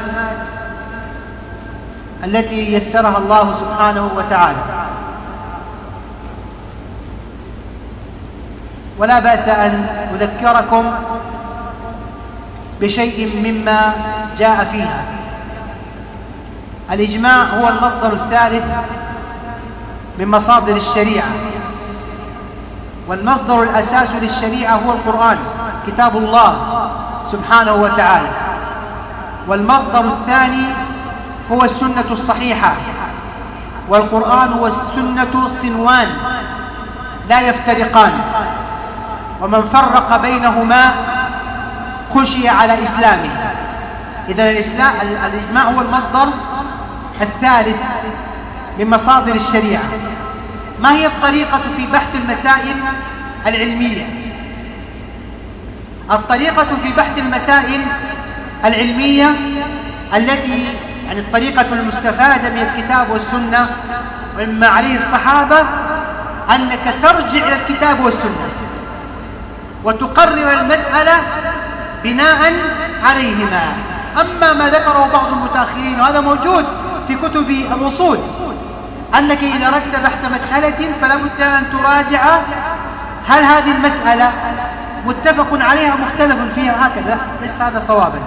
التي يسرها الله سبحانه وتعالى، ولا بأس أن أذكركم بشيء مما جاء فيها. الإجماع هو المصدر الثالث من مصادر الشريعة، والمصدر الأساس للشريعة هو القرآن كتاب الله سبحانه وتعالى، والمصدر الثاني هو السنة الصحيحة، والقرآن والسنة صنوان لا يفترقان، ومن فرق بينهما خشي على إسلامه. إذن الإسلام الإجماع هو المصدر الثالث من مصادر الشريعة. ما هي الطريقة في بحث المسائل العلمية؟ الطريقة في بحث المسائل العلمية التي يعني الطريقة المستفادة من الكتاب والسنة ومما عليه الصحابة أنك ترجع إلى الكتاب والسنة وتقرر المسألة بناء عليهما. أما ما ذكره بعض المتأخرين وهذا موجود في كتب الأصول أنك إذا أردت بحث مسألة فلا بد أن تراجع هل هذه المسألة متفق عليها مختلف فيها، هكذا ليس هذا صوابا،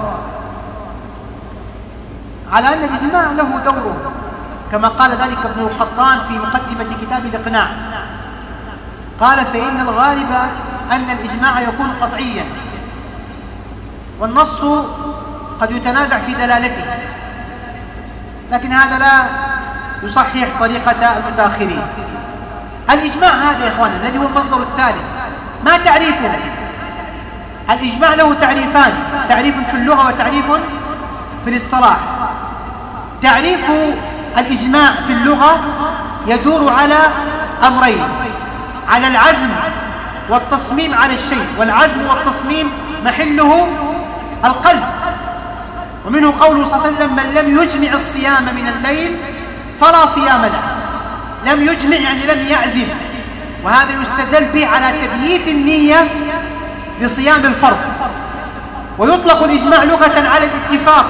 على أن الإجماع له دوره كما قال ذلك ابن القطان في مقدمة كتاب الإقناع. قال: فإن الغالب أن الإجماع يكون قطعيا والنص قد يتنازع في دلالته، لكن هذا لا يصحح طريقة المتأخرين. الإجماع هذا يا إخوانا الذي هو المصدر الثالث، ما تعريفه؟ الإجماع له تعريفان، تعريف في اللغة وتعريف في الاصطلاح. تعريف الإجماع في اللغة يدور على أمرين: على العزم والتصميم على الشيء، والعزم والتصميم محله القلب. ومنه قوله صلى الله عليه وسلم: من لم يجمع الصيام من الليل فلا صيام له. لم يجمع يعني لم يعزم، وهذا يستدل به على تبييت النية لصيام الفرض. ويطلق الإجماع لغة على الاتفاق،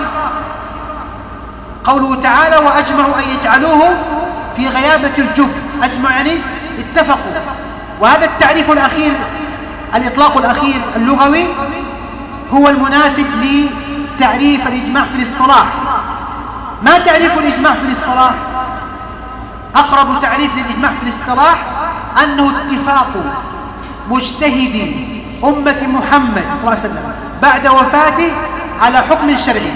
قوله تعالى: وأجمعوا أن يجعلوه في غيابة الجب. أجمع يعني اتفقوا. وهذا التعريف الأخير، الإطلاق الأخير اللغوي، هو المناسب لتعريف الإجماع في الاصطلاح. ما تعريف الإجماع في الاصطلاح؟ أقرب تعريف للإجماع في الاصطلاح أنه اتفاق مجتهدي أمة محمد صلى الله عليه وسلم بعد وفاته على حكم شرعي.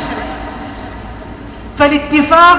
فالاتفاق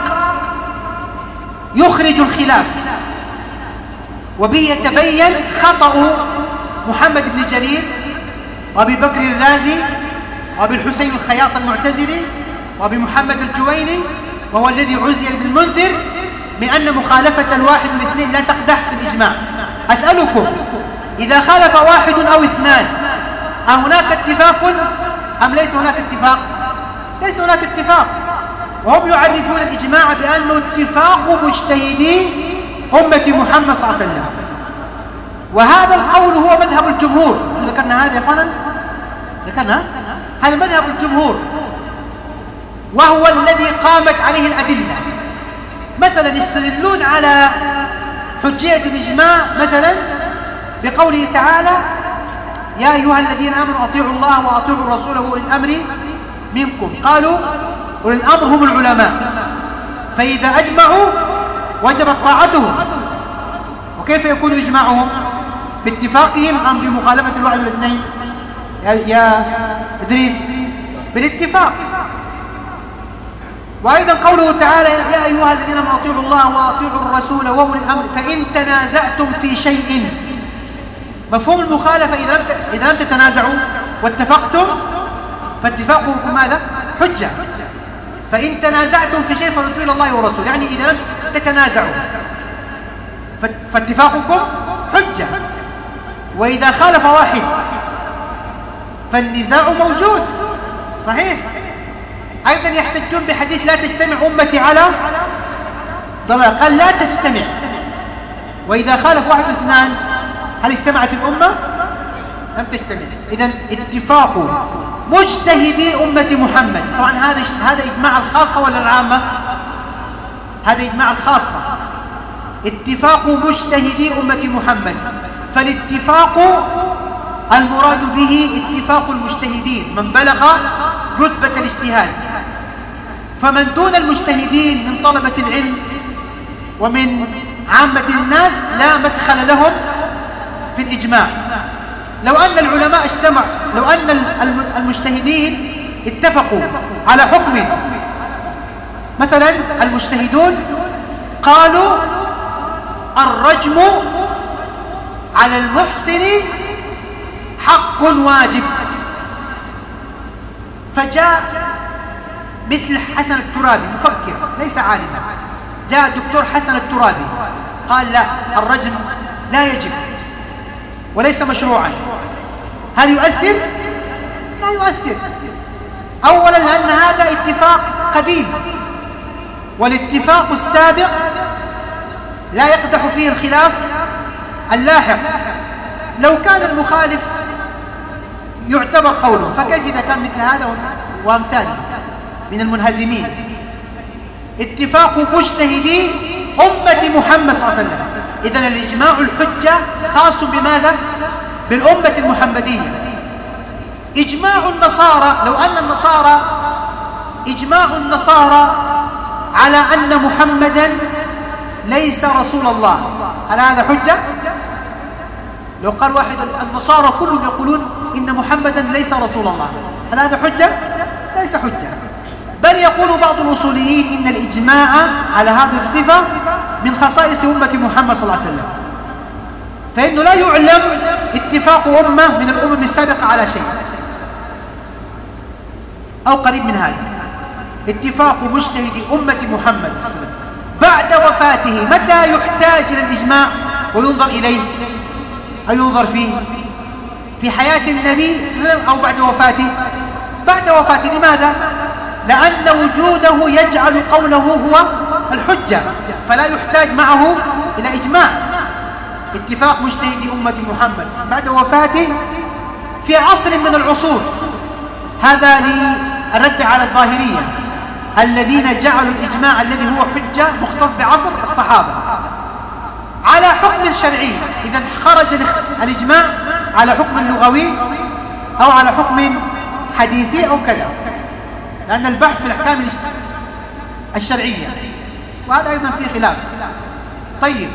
يخرج الخلاف، وبه يتبين خطأ محمد بن جرير وأبي بكر الرازي وأبي الحسين الخياط المعتزلي وأبي محمد الجويني، وهو الذي عزي بالمنذر بأن مخالفة الواحد من الاثنين لا تقدح في الإجماع. أسألكم: إذا خالف واحد أو اثنان أهناك اتفاق أم ليس هناك اتفاق؟ ليس هناك اتفاق. وهم يعرفون الإجماع بأنه اتفاق مجتهدي أمة محمد صلى الله عليه وسلم. وهذا القول هو مذهب الجمهور. ذكرنا هذا يا اخوانا؟ ذكرنا هذا مذهب الجمهور، وهو الذي قامت عليه الأدلة. مثلا يستدلون على حجية الإجماع مثلا بقوله تعالى: يا أيها الذين آمنوا أطيعوا الله وأطيعوا الرسول وأولي الأمر منكم. قالوا أولي الأمر هم العلماء، فإذا أجمعوا وجبت طاعتهم. وكيف يكون إجماعهم؟ باتفاقهم أم بمخالفة الواحد والاثنين؟ يا, يا إدريس، بالاتفاق. وأيضا قوله تعالى: يا أيها الذين آمنوا أطيعوا الله وأطيعوا الرسول وأولي الأمر فإن تنازعتم في شيء. مفهوم المخالفة إذا لم إذا لم تتنازعوا واتفقتم فاتفاقكم ماذا؟ حجة. فإن تنازعتم في شيء فردوا إلى الله ورسوله، يعني إذا لم تتنازعوا فاتفاقكم حجة. وإذا خالف واحد فالنزاع موجود، صحيح. أيضا يحتجون بحديث: لا تجتمع أمتي على ضلال. قال لا تجتمع. وإذا خالف واحد واثنان هل اجتمعت الأمة؟ لم تجتمع. إذن اتفاق مجتهدي أمة محمد. طبعا هذا هذا إجماع الخاصة ولا العامة؟ هذا إجماع الخاصة. اتفاق مجتهدي أمة محمد، فالاتفاق المراد به اتفاق المجتهدين من بلغ رتبة الاجتهاد. فمن دون المجتهدين من طلبة العلم ومن عامة الناس لا مدخل لهم في الإجماع. لو أن العلماء اجتمعوا، لو أن المجتهدين اتفقوا على حكم، مثلا المجتهدون قالوا: الرجم على المحسن حق واجب. فجاء مثل حسن الترابي، مفكر ليس عالما، جاء الدكتور حسن الترابي قال: لا، الرجم لا يجب وليس مشروعا. هل يؤثر؟ لا يؤثر. أولا لأن هذا اتفاق قديم، والاتفاق السابق لا يقدح فيه الخلاف اللاحق. لو كان المخالف يعتبر قوله، فكيف إذا كان مثل هذا وأمثاله من المنهزمين؟ اتفاق مجتهدي أمة محمد صلى الله عليه وسلم. إذن الإجماع الحجة خاص بماذا؟ بالأمة المحمدية. إجماع النصارى، لو أن النصارى إجماع النصارى على أن محمدا ليس رسول الله، هل هذا حجة؟ لو قال واحد النصارى كلهم يقولون إن محمدا ليس رسول الله، هل هذا حجة؟ ليس حجة. بل يقول بعض الأصوليين إن الإجماع على هذه الصفة من خصائص أمة محمد صلى الله عليه وسلم، فإنه لا يعلم اتفاق أمة من الأمم السابقة على شيء أو قريب من هذا. اتفاق مجتهد أمة محمد صلى الله عليه وسلم بعد وفاته متى يحتاج إلى الإجماع وينظر إليه أو ينظر فيه؟ في حياة النبي صلى الله عليه وسلم أو بعد وفاته؟ بعد وفاته. لماذا؟ لأن وجوده يجعل قوله هو الحجة، فلا يحتاج معه إلى إجماع. اتفاق مجتهد أمة محمد بعد وفاته في عصر من العصور. هذا للرد على الظاهرية الذين جعلوا الإجماع الذي هو حجة مختص بعصر الصحابة على حكم شرعي. إذا خرج الإجماع على حكم لغوي أو على حكم حديثي أو كذا، لأن البحث في الأحكام الشرعية، وهذا أيضا فيه خلاف. طيب،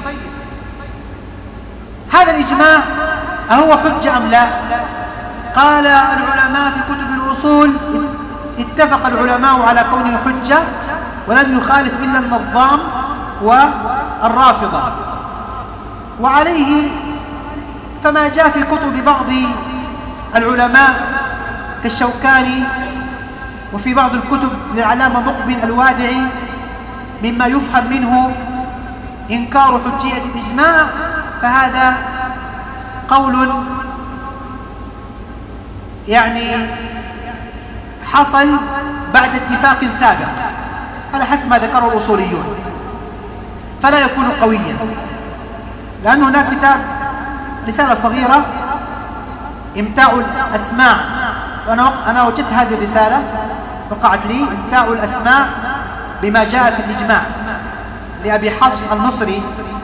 هذا الإجماع أهو حجة أم لا؟ قال العلماء في كتب الأصول اتفق العلماء على كونه حجة ولم يخالف إلا النظام والرافضة، وعليه فما جاء في كتب بعض العلماء كالشوكاني وفي بعض الكتب للعلامة مقبل الوادعي مما يفهم منه إنكار حجية الإجماع، فهذا قول يعني حصل بعد اتفاق سابق على حسب ما ذكره الأصوليون، فلا يكون قويا، لأن هناك كتاب رسالة صغيرة إمتاع الأسماع، وأنا أنا وجدت هذه الرسالة وقعت لي، إمتاع الأسماع بما جاء في الإجماع لأبي حفص المصري،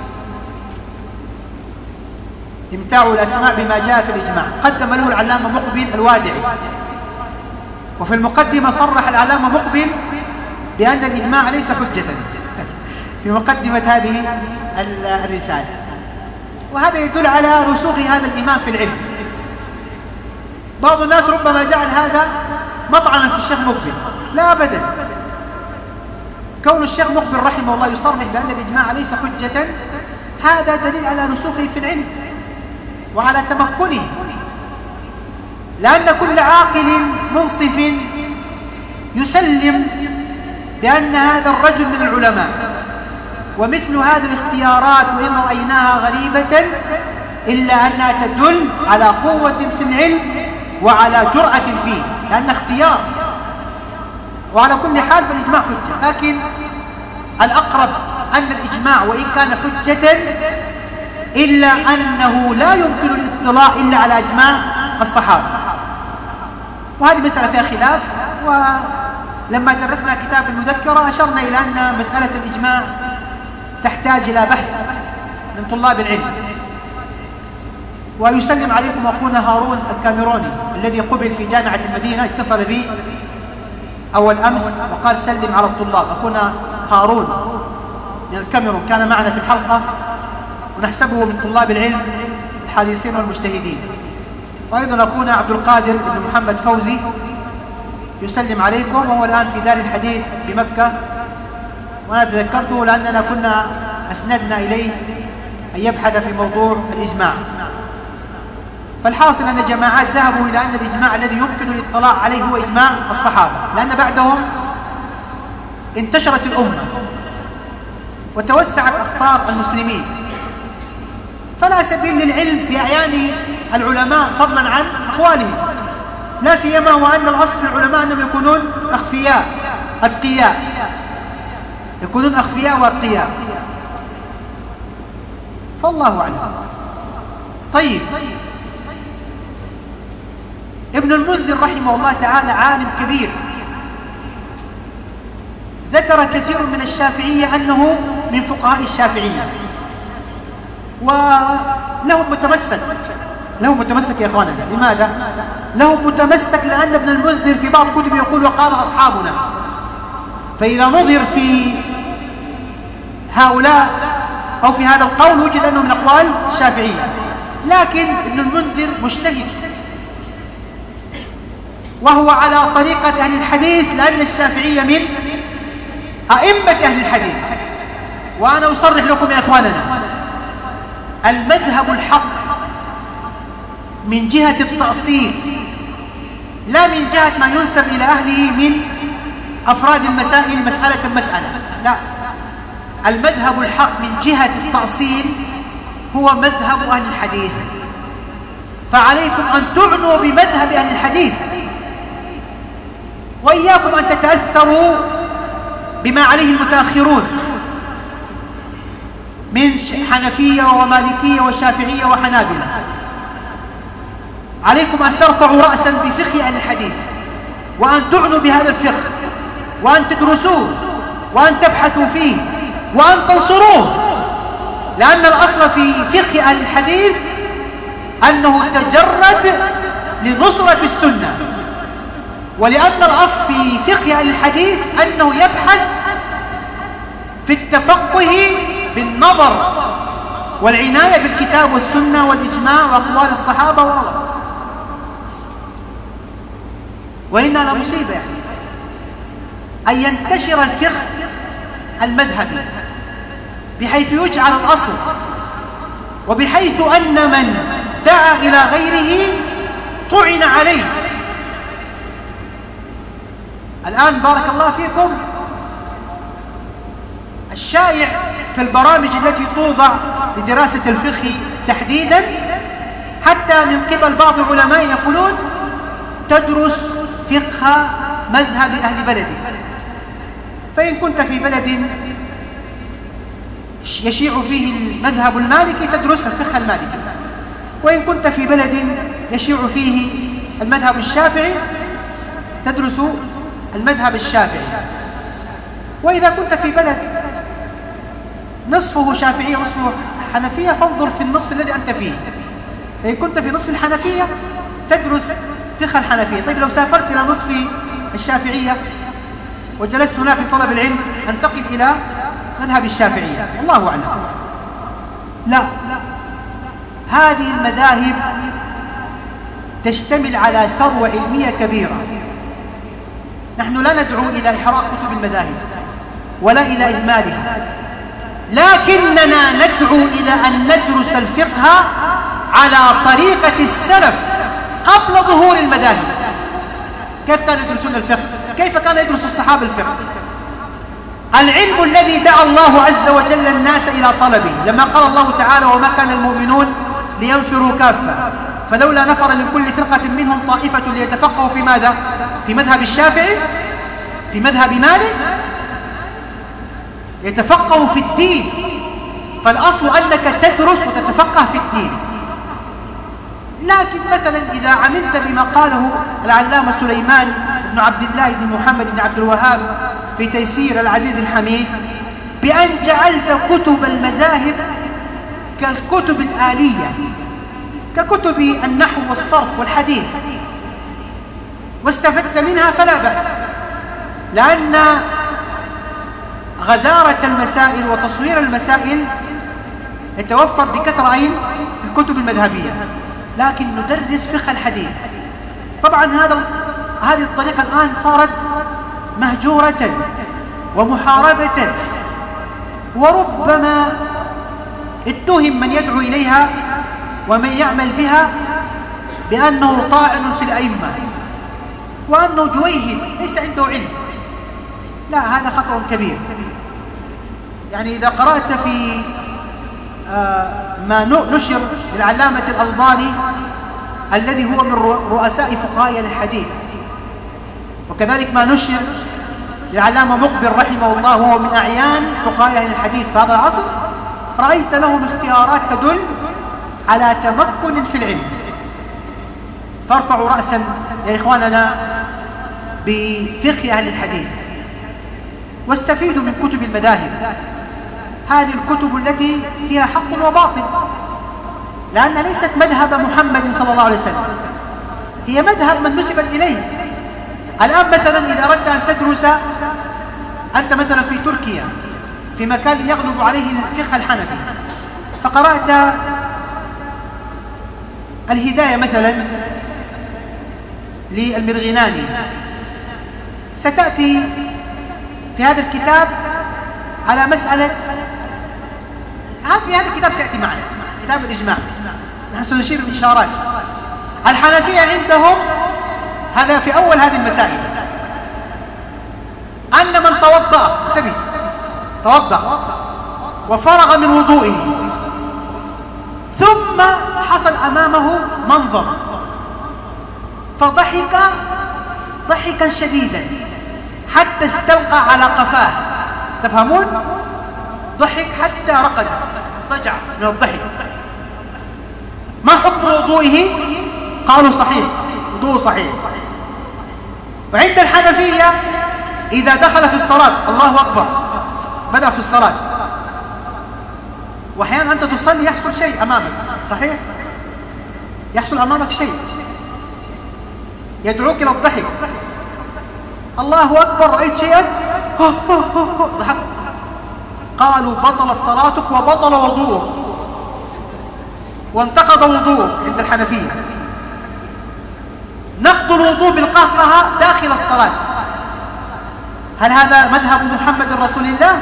إمتاع الأسماع بما جاء في الإجماع، قدم له العلامة مقبل الوادعي، وفي المقدمة صرح العلامة مقبل بأن الإجماع ليس حجة في مقدمة هذه الرسالة، وهذا يدل على رسوخ هذا الإمام في العلم. بعض الناس ربما جعل هذا مطعنا في الشيخ مقبل، لا أبدا، كون الشيخ مقبل رحمه الله يصرح بأن الإجماع ليس حجة هذا دليل على رسوخه في العلم وعلى تمكنه، لأن كل عاقل منصف يسلم بأن هذا الرجل من العلماء، ومثل هذه الاختيارات وإن رأيناها غريبة إلا أنها تدل على قوة في العلم وعلى جرأة فيه، لأن اختيار. وعلى كل حال فالإجماع حجة، لكن الأقرب أن الإجماع وإن كان حجة إلا أنه لا يمكن الاطلاع إلا على إجماع الصحابة، وهذه مسألة فيها خلاف. ولما درسنا كتاب المذكرة أشرنا إلى أن مسألة الإجماع تحتاج إلى بحث من طلاب العلم. ويسلم عليكم أخونا هارون الكاميروني الذي قبل في جامعة المدينة، اتصل بي أول أمس وقال سلم على الطلاب. أخونا هارون من الكاميرون كان معنا في الحلقة، ونحسبه من طلاب العلم الحديثين والمجتهدين. وأيضا أخونا عبد القادر بن محمد فوزي يسلم عليكم، وهو الآن في دار الحديث بمكة، وأنا تذكرته لأننا كنا أسندنا إليه أن يبحث في موضوع الإجماع. فالحاصل أن الجماعات ذهبوا إلى أن الإجماع الذي يمكن الاطلاع عليه هو إجماع الصحابة، لأن بعدهم انتشرت الأمة وتوسعت أخطار المسلمين، فلا سبيل للعلم بأعيان العلماء فضلا عن أقوالهم، لا سيما وأن الأصل في العلماء أنهم يكونون أخفياء أتقياء، يكونون أخفياء وأتقياء، فالله أعلم. طيب، ابن المنذر رحمه الله تعالى عالم كبير، ذكر كثير من الشافعية أنه من فقهاء الشافعية، ولهم متمسك لهم متمسك يا إخواننا. لماذا؟ لهم متمسك لأن ابن المنذر في بعض كتبه يقول وقال أصحابنا، فإذا نظر في هؤلاء أو في هذا القول وجد أنه من أقوال الشافعية، لكن ابن المنذر مجتهد وهو على طريقة أهل الحديث، لأن الشافعية من أئمة أهل الحديث. وأنا أصرح لكم يا إخواننا، المذهب الحق من جهة التأصيل، لا من جهة ما ينسب إلى أهله من أفراد المسائل مسألة مسألة، لا، المذهب الحق من جهة التأصيل هو مذهب أهل الحديث. فعليكم أن تعنوا بمذهب أهل الحديث، وإياكم أن تتأثروا بما عليه المتأخرون من حنفية ومالكية وشافعية وحنابلة. عليكم أن ترفعوا رأسا بفقه أهل الحديث، وأن تعنوا بهذا الفقه، وأن تدرسوه، وأن تبحثوا فيه، وأن تنصروه، لأن الأصل في فقه أهل الحديث أنه تجرد لنصرة السنة، ولأن الأصل في فقه أهل الحديث أنه يبحث في التفقه بالنظر والعناية بالكتاب والسنة والإجماع وأقوال الصحابة و... وإنها لمصيبة يعني أن ينتشر الفقه المذهبي بحيث يجعل الأصل، وبحيث أن من دعا إلى غيره طعن عليه. الآن بارك الله فيكم الشائع في البرامج التي توضع لدراسة الفقه تحديدا، حتى من قبل بعض العلماء يقولون تدرس فقه مذهب أهل بلدك. فإن كنت في بلد يشيع فيه المذهب المالكي تدرس الفقه المالكي، وإن كنت في بلد يشيع فيه المذهب الشافعي تدرس المذهب الشافعي. وإذا كنت في بلد نصفه شافعية ونصفه حنفية فانظر في النصف الذي أنت فيه. فإن كنت في نصف الحنفية تدرس فقه الحنفية. طيب لو سافرت إلى نصف الشافعية وجلست هناك لطلب العلم أنتقل إلى مذهب الشافعية، والله أعلم. لا، هذه المذاهب تشتمل على ثروة علمية كبيرة. نحن لا ندعو إلى إحراق كتب المذاهب ولا إلى إهمالها، لكننا ندعو إلى أن ندرس الفقه على طريقة السلف قبل ظهور المذاهب. كيف كانوا يدرسون الفقه؟ كيف كان يدرس الصحابة الفقه؟ العلم الذي دعا الله عز وجل الناس إلى طلبه، لما قال الله تعالى وما كان المؤمنون لينفروا كافة فلولا نفر من كل فرقة منهم طائفة ليتفقهوا في ماذا؟ في مذهب الشافعي، في مذهب مالك، يتفقهوا في الدين. فالأصل أنك تدرس وتتفقه في الدين. لكن مثلا إذا عملت بما قاله العلامة سليمان بن عبد الله بن محمد بن عبد الوهاب في تيسير العزيز الحميد، بأن جعلت كتب المذاهب كالكتب الآلية، ككتب النحو والصرف والحديث، واستفدت منها فلا بأس، لأن غزارة المسائل وتصوير المسائل يتوفر بكثرة أين الكتب المذهبية. لكن ندرس فقه الحديث. طبعا هذا هذه الطريقة الآن صارت مهجورة ومحاربة، وربما اتهم من يدعو إليها ومن يعمل بها بأنه طاعن في الأئمة وأنه جويهد ليس عنده علم. لا، هذا خطأ كبير. يعني إذا قرأت في ما نشر للعلامة الألباني الذي هو من رؤساء فقهاء الحديث، وكذلك ما نشر للعلامة مقبل رحمه الله وهو من أعيان فقهاء الحديث في هذا العصر، رأيت لهم اختيارات تدل على تمكن في العلم. فارفعوا رأسا يا إخواننا بفقه أهل الحديث، واستفيدوا من كتب المذاهب، هذه الكتب التي فيها حق وباطل، لأن ليست مذهب محمد صلى الله عليه وسلم، هي مذهب من نسبت إليه. الآن مثلا إذا أردت أن تدرس أنت مثلا في تركيا في مكان يغلب عليه الفقه الحنفي، فقرأت الهداية مثلا للمرغناني ستأتي في هذا الكتاب على مسألة، في هذا الكتاب سيأتي معنا كتاب الإجماع، نحن سنشير بإشارات. الحنفية عندهم هذا في أول هذه المسائل أن من توضأ، انتبه، توضأ وفرغ من وضوئه ثم حصل أمامه منظر فضحك ضحكا شديدا حتى استلقى على قفاه، تفهمون؟ ضحك حتى رقد، ضجع من الضحك. ما حكم وضوئه؟ قالوا صحيح، وضوء صحيح. وعند الحنفية إذا دخل في الصلاة، الله أكبر، بدأ في الصلاة، وأحيانا أنت تصلي يحصل شيء أمامك، صحيح؟ يحصل أمامك شيء يدعوك إلى الضحك، الله أكبر، رأيت شيئا ضحك، قالوا بطلت صلاتك وبطل وضوءك وانتقض وضوءك عند الحنفية. نقض الوضوء بالقهقهة داخل الصلاة، هل هذا مذهب محمد رسول الله؟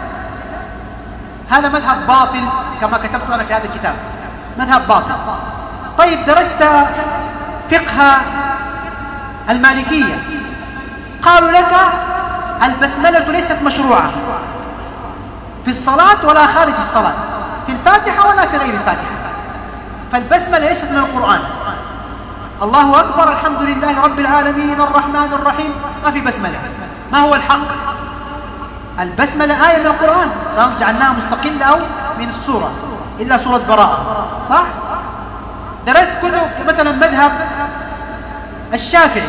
هذا مذهب باطل كما كتبت أنا في هذا الكتاب، مذهب باطل. طيب درست فقه المالكية، قالوا لك البسملة ليست مشروعة في الصلاة ولا خارج الصلاة، في الفاتحة ولا في غير الفاتحة، فالبسملة ليست من القرآن. الله أكبر، الحمد لله رب العالمين الرحمن الرحيم، ما في بسملة. ما هو الحق؟ البسملة آية من القرآن، سواء جعلناها مستقلة أو من السورة، إلا سورة براءة، صح؟ درست كتب مثلا مذهب الشافعي،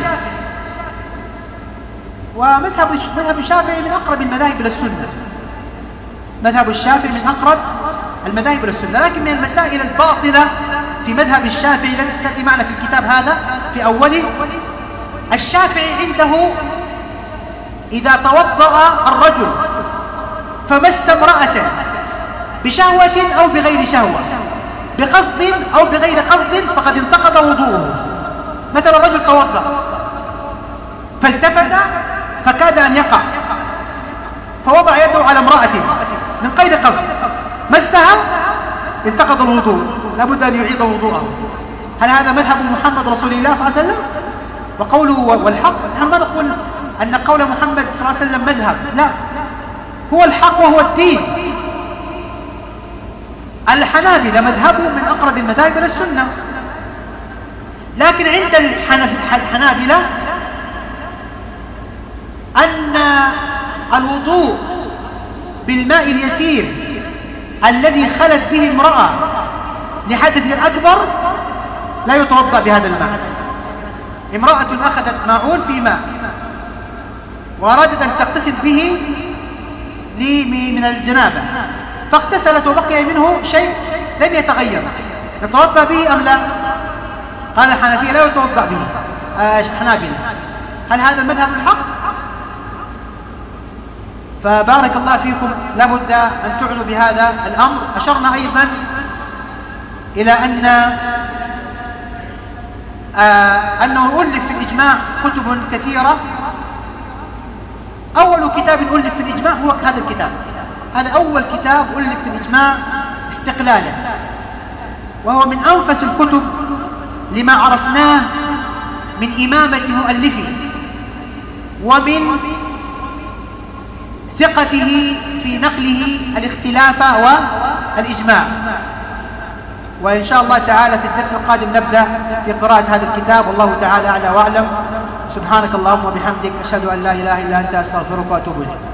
ومذهب مذهب الشافعي من أقرب المذاهب إلى السنة، مذهب الشافعي من أقرب المذاهب إلى السنة، لكن من المسائل الباطلة في مذهب الشافعي التي ستأتي معنا في الكتاب هذا في أوله، الشافعي عنده إذا توضأ الرجل فمس امرأة بشهوة أو بغير شهوة، بقصد أو بغير قصد، فقد انتقض وضوءه. مثلا الرجل توضأ فالتفت فكاد أن يقع فوضع يده على امرأة من غير قصد، مسها، انتقض الوضوء، لابد أن يعيد وضوءه. هل هذا مذهب محمد رسول الله صلى الله عليه وسلم؟ وقوله والحق، نحن ما نقول أن قول محمد صلى الله عليه وسلم مذهب، لا، هو الحق وهو الدين. الحنابلة مذهبهم من أقرب المذاهب إلى السنة، لكن عند الحنابلة أن الوضوء بالماء اليسير الذي خلت به المرأة لحدث أكبر لا يتوضأ بهذا الماء. امرأة أخذت ماعون في ماء وأرادت أن تغتسل به من الجنابة، فاغتسلت وبقي منه شيء لم يتغير، يتوضأ به أم لا؟ قال الحنفية لا يتوضأ به. حنابلة، هل هذا المذهب الحق؟ فبارك الله فيكم، لابد أن تعنوا بهذا الأمر. أشرنا أيضا إلى أن آه أنه ألف في الإجماع كتب كثيرة. أول كتاب ألف في الإجماع هو هذا الكتاب، هذا أول كتاب ألف في الإجماع استقلالا، وهو من أنفس الكتب لما عرفناه من إمامة مؤلفه ومن ثقته في نقله الاختلاف والإجماع. وإن شاء الله تعالى في الدرس القادم نبدأ في قراءة هذا الكتاب، والله تعالى أعلى وأعلم. سبحانك اللهم وبحمدك، أشهد أن لا إله إلا أنت، أستغفرك وأتوب إليك.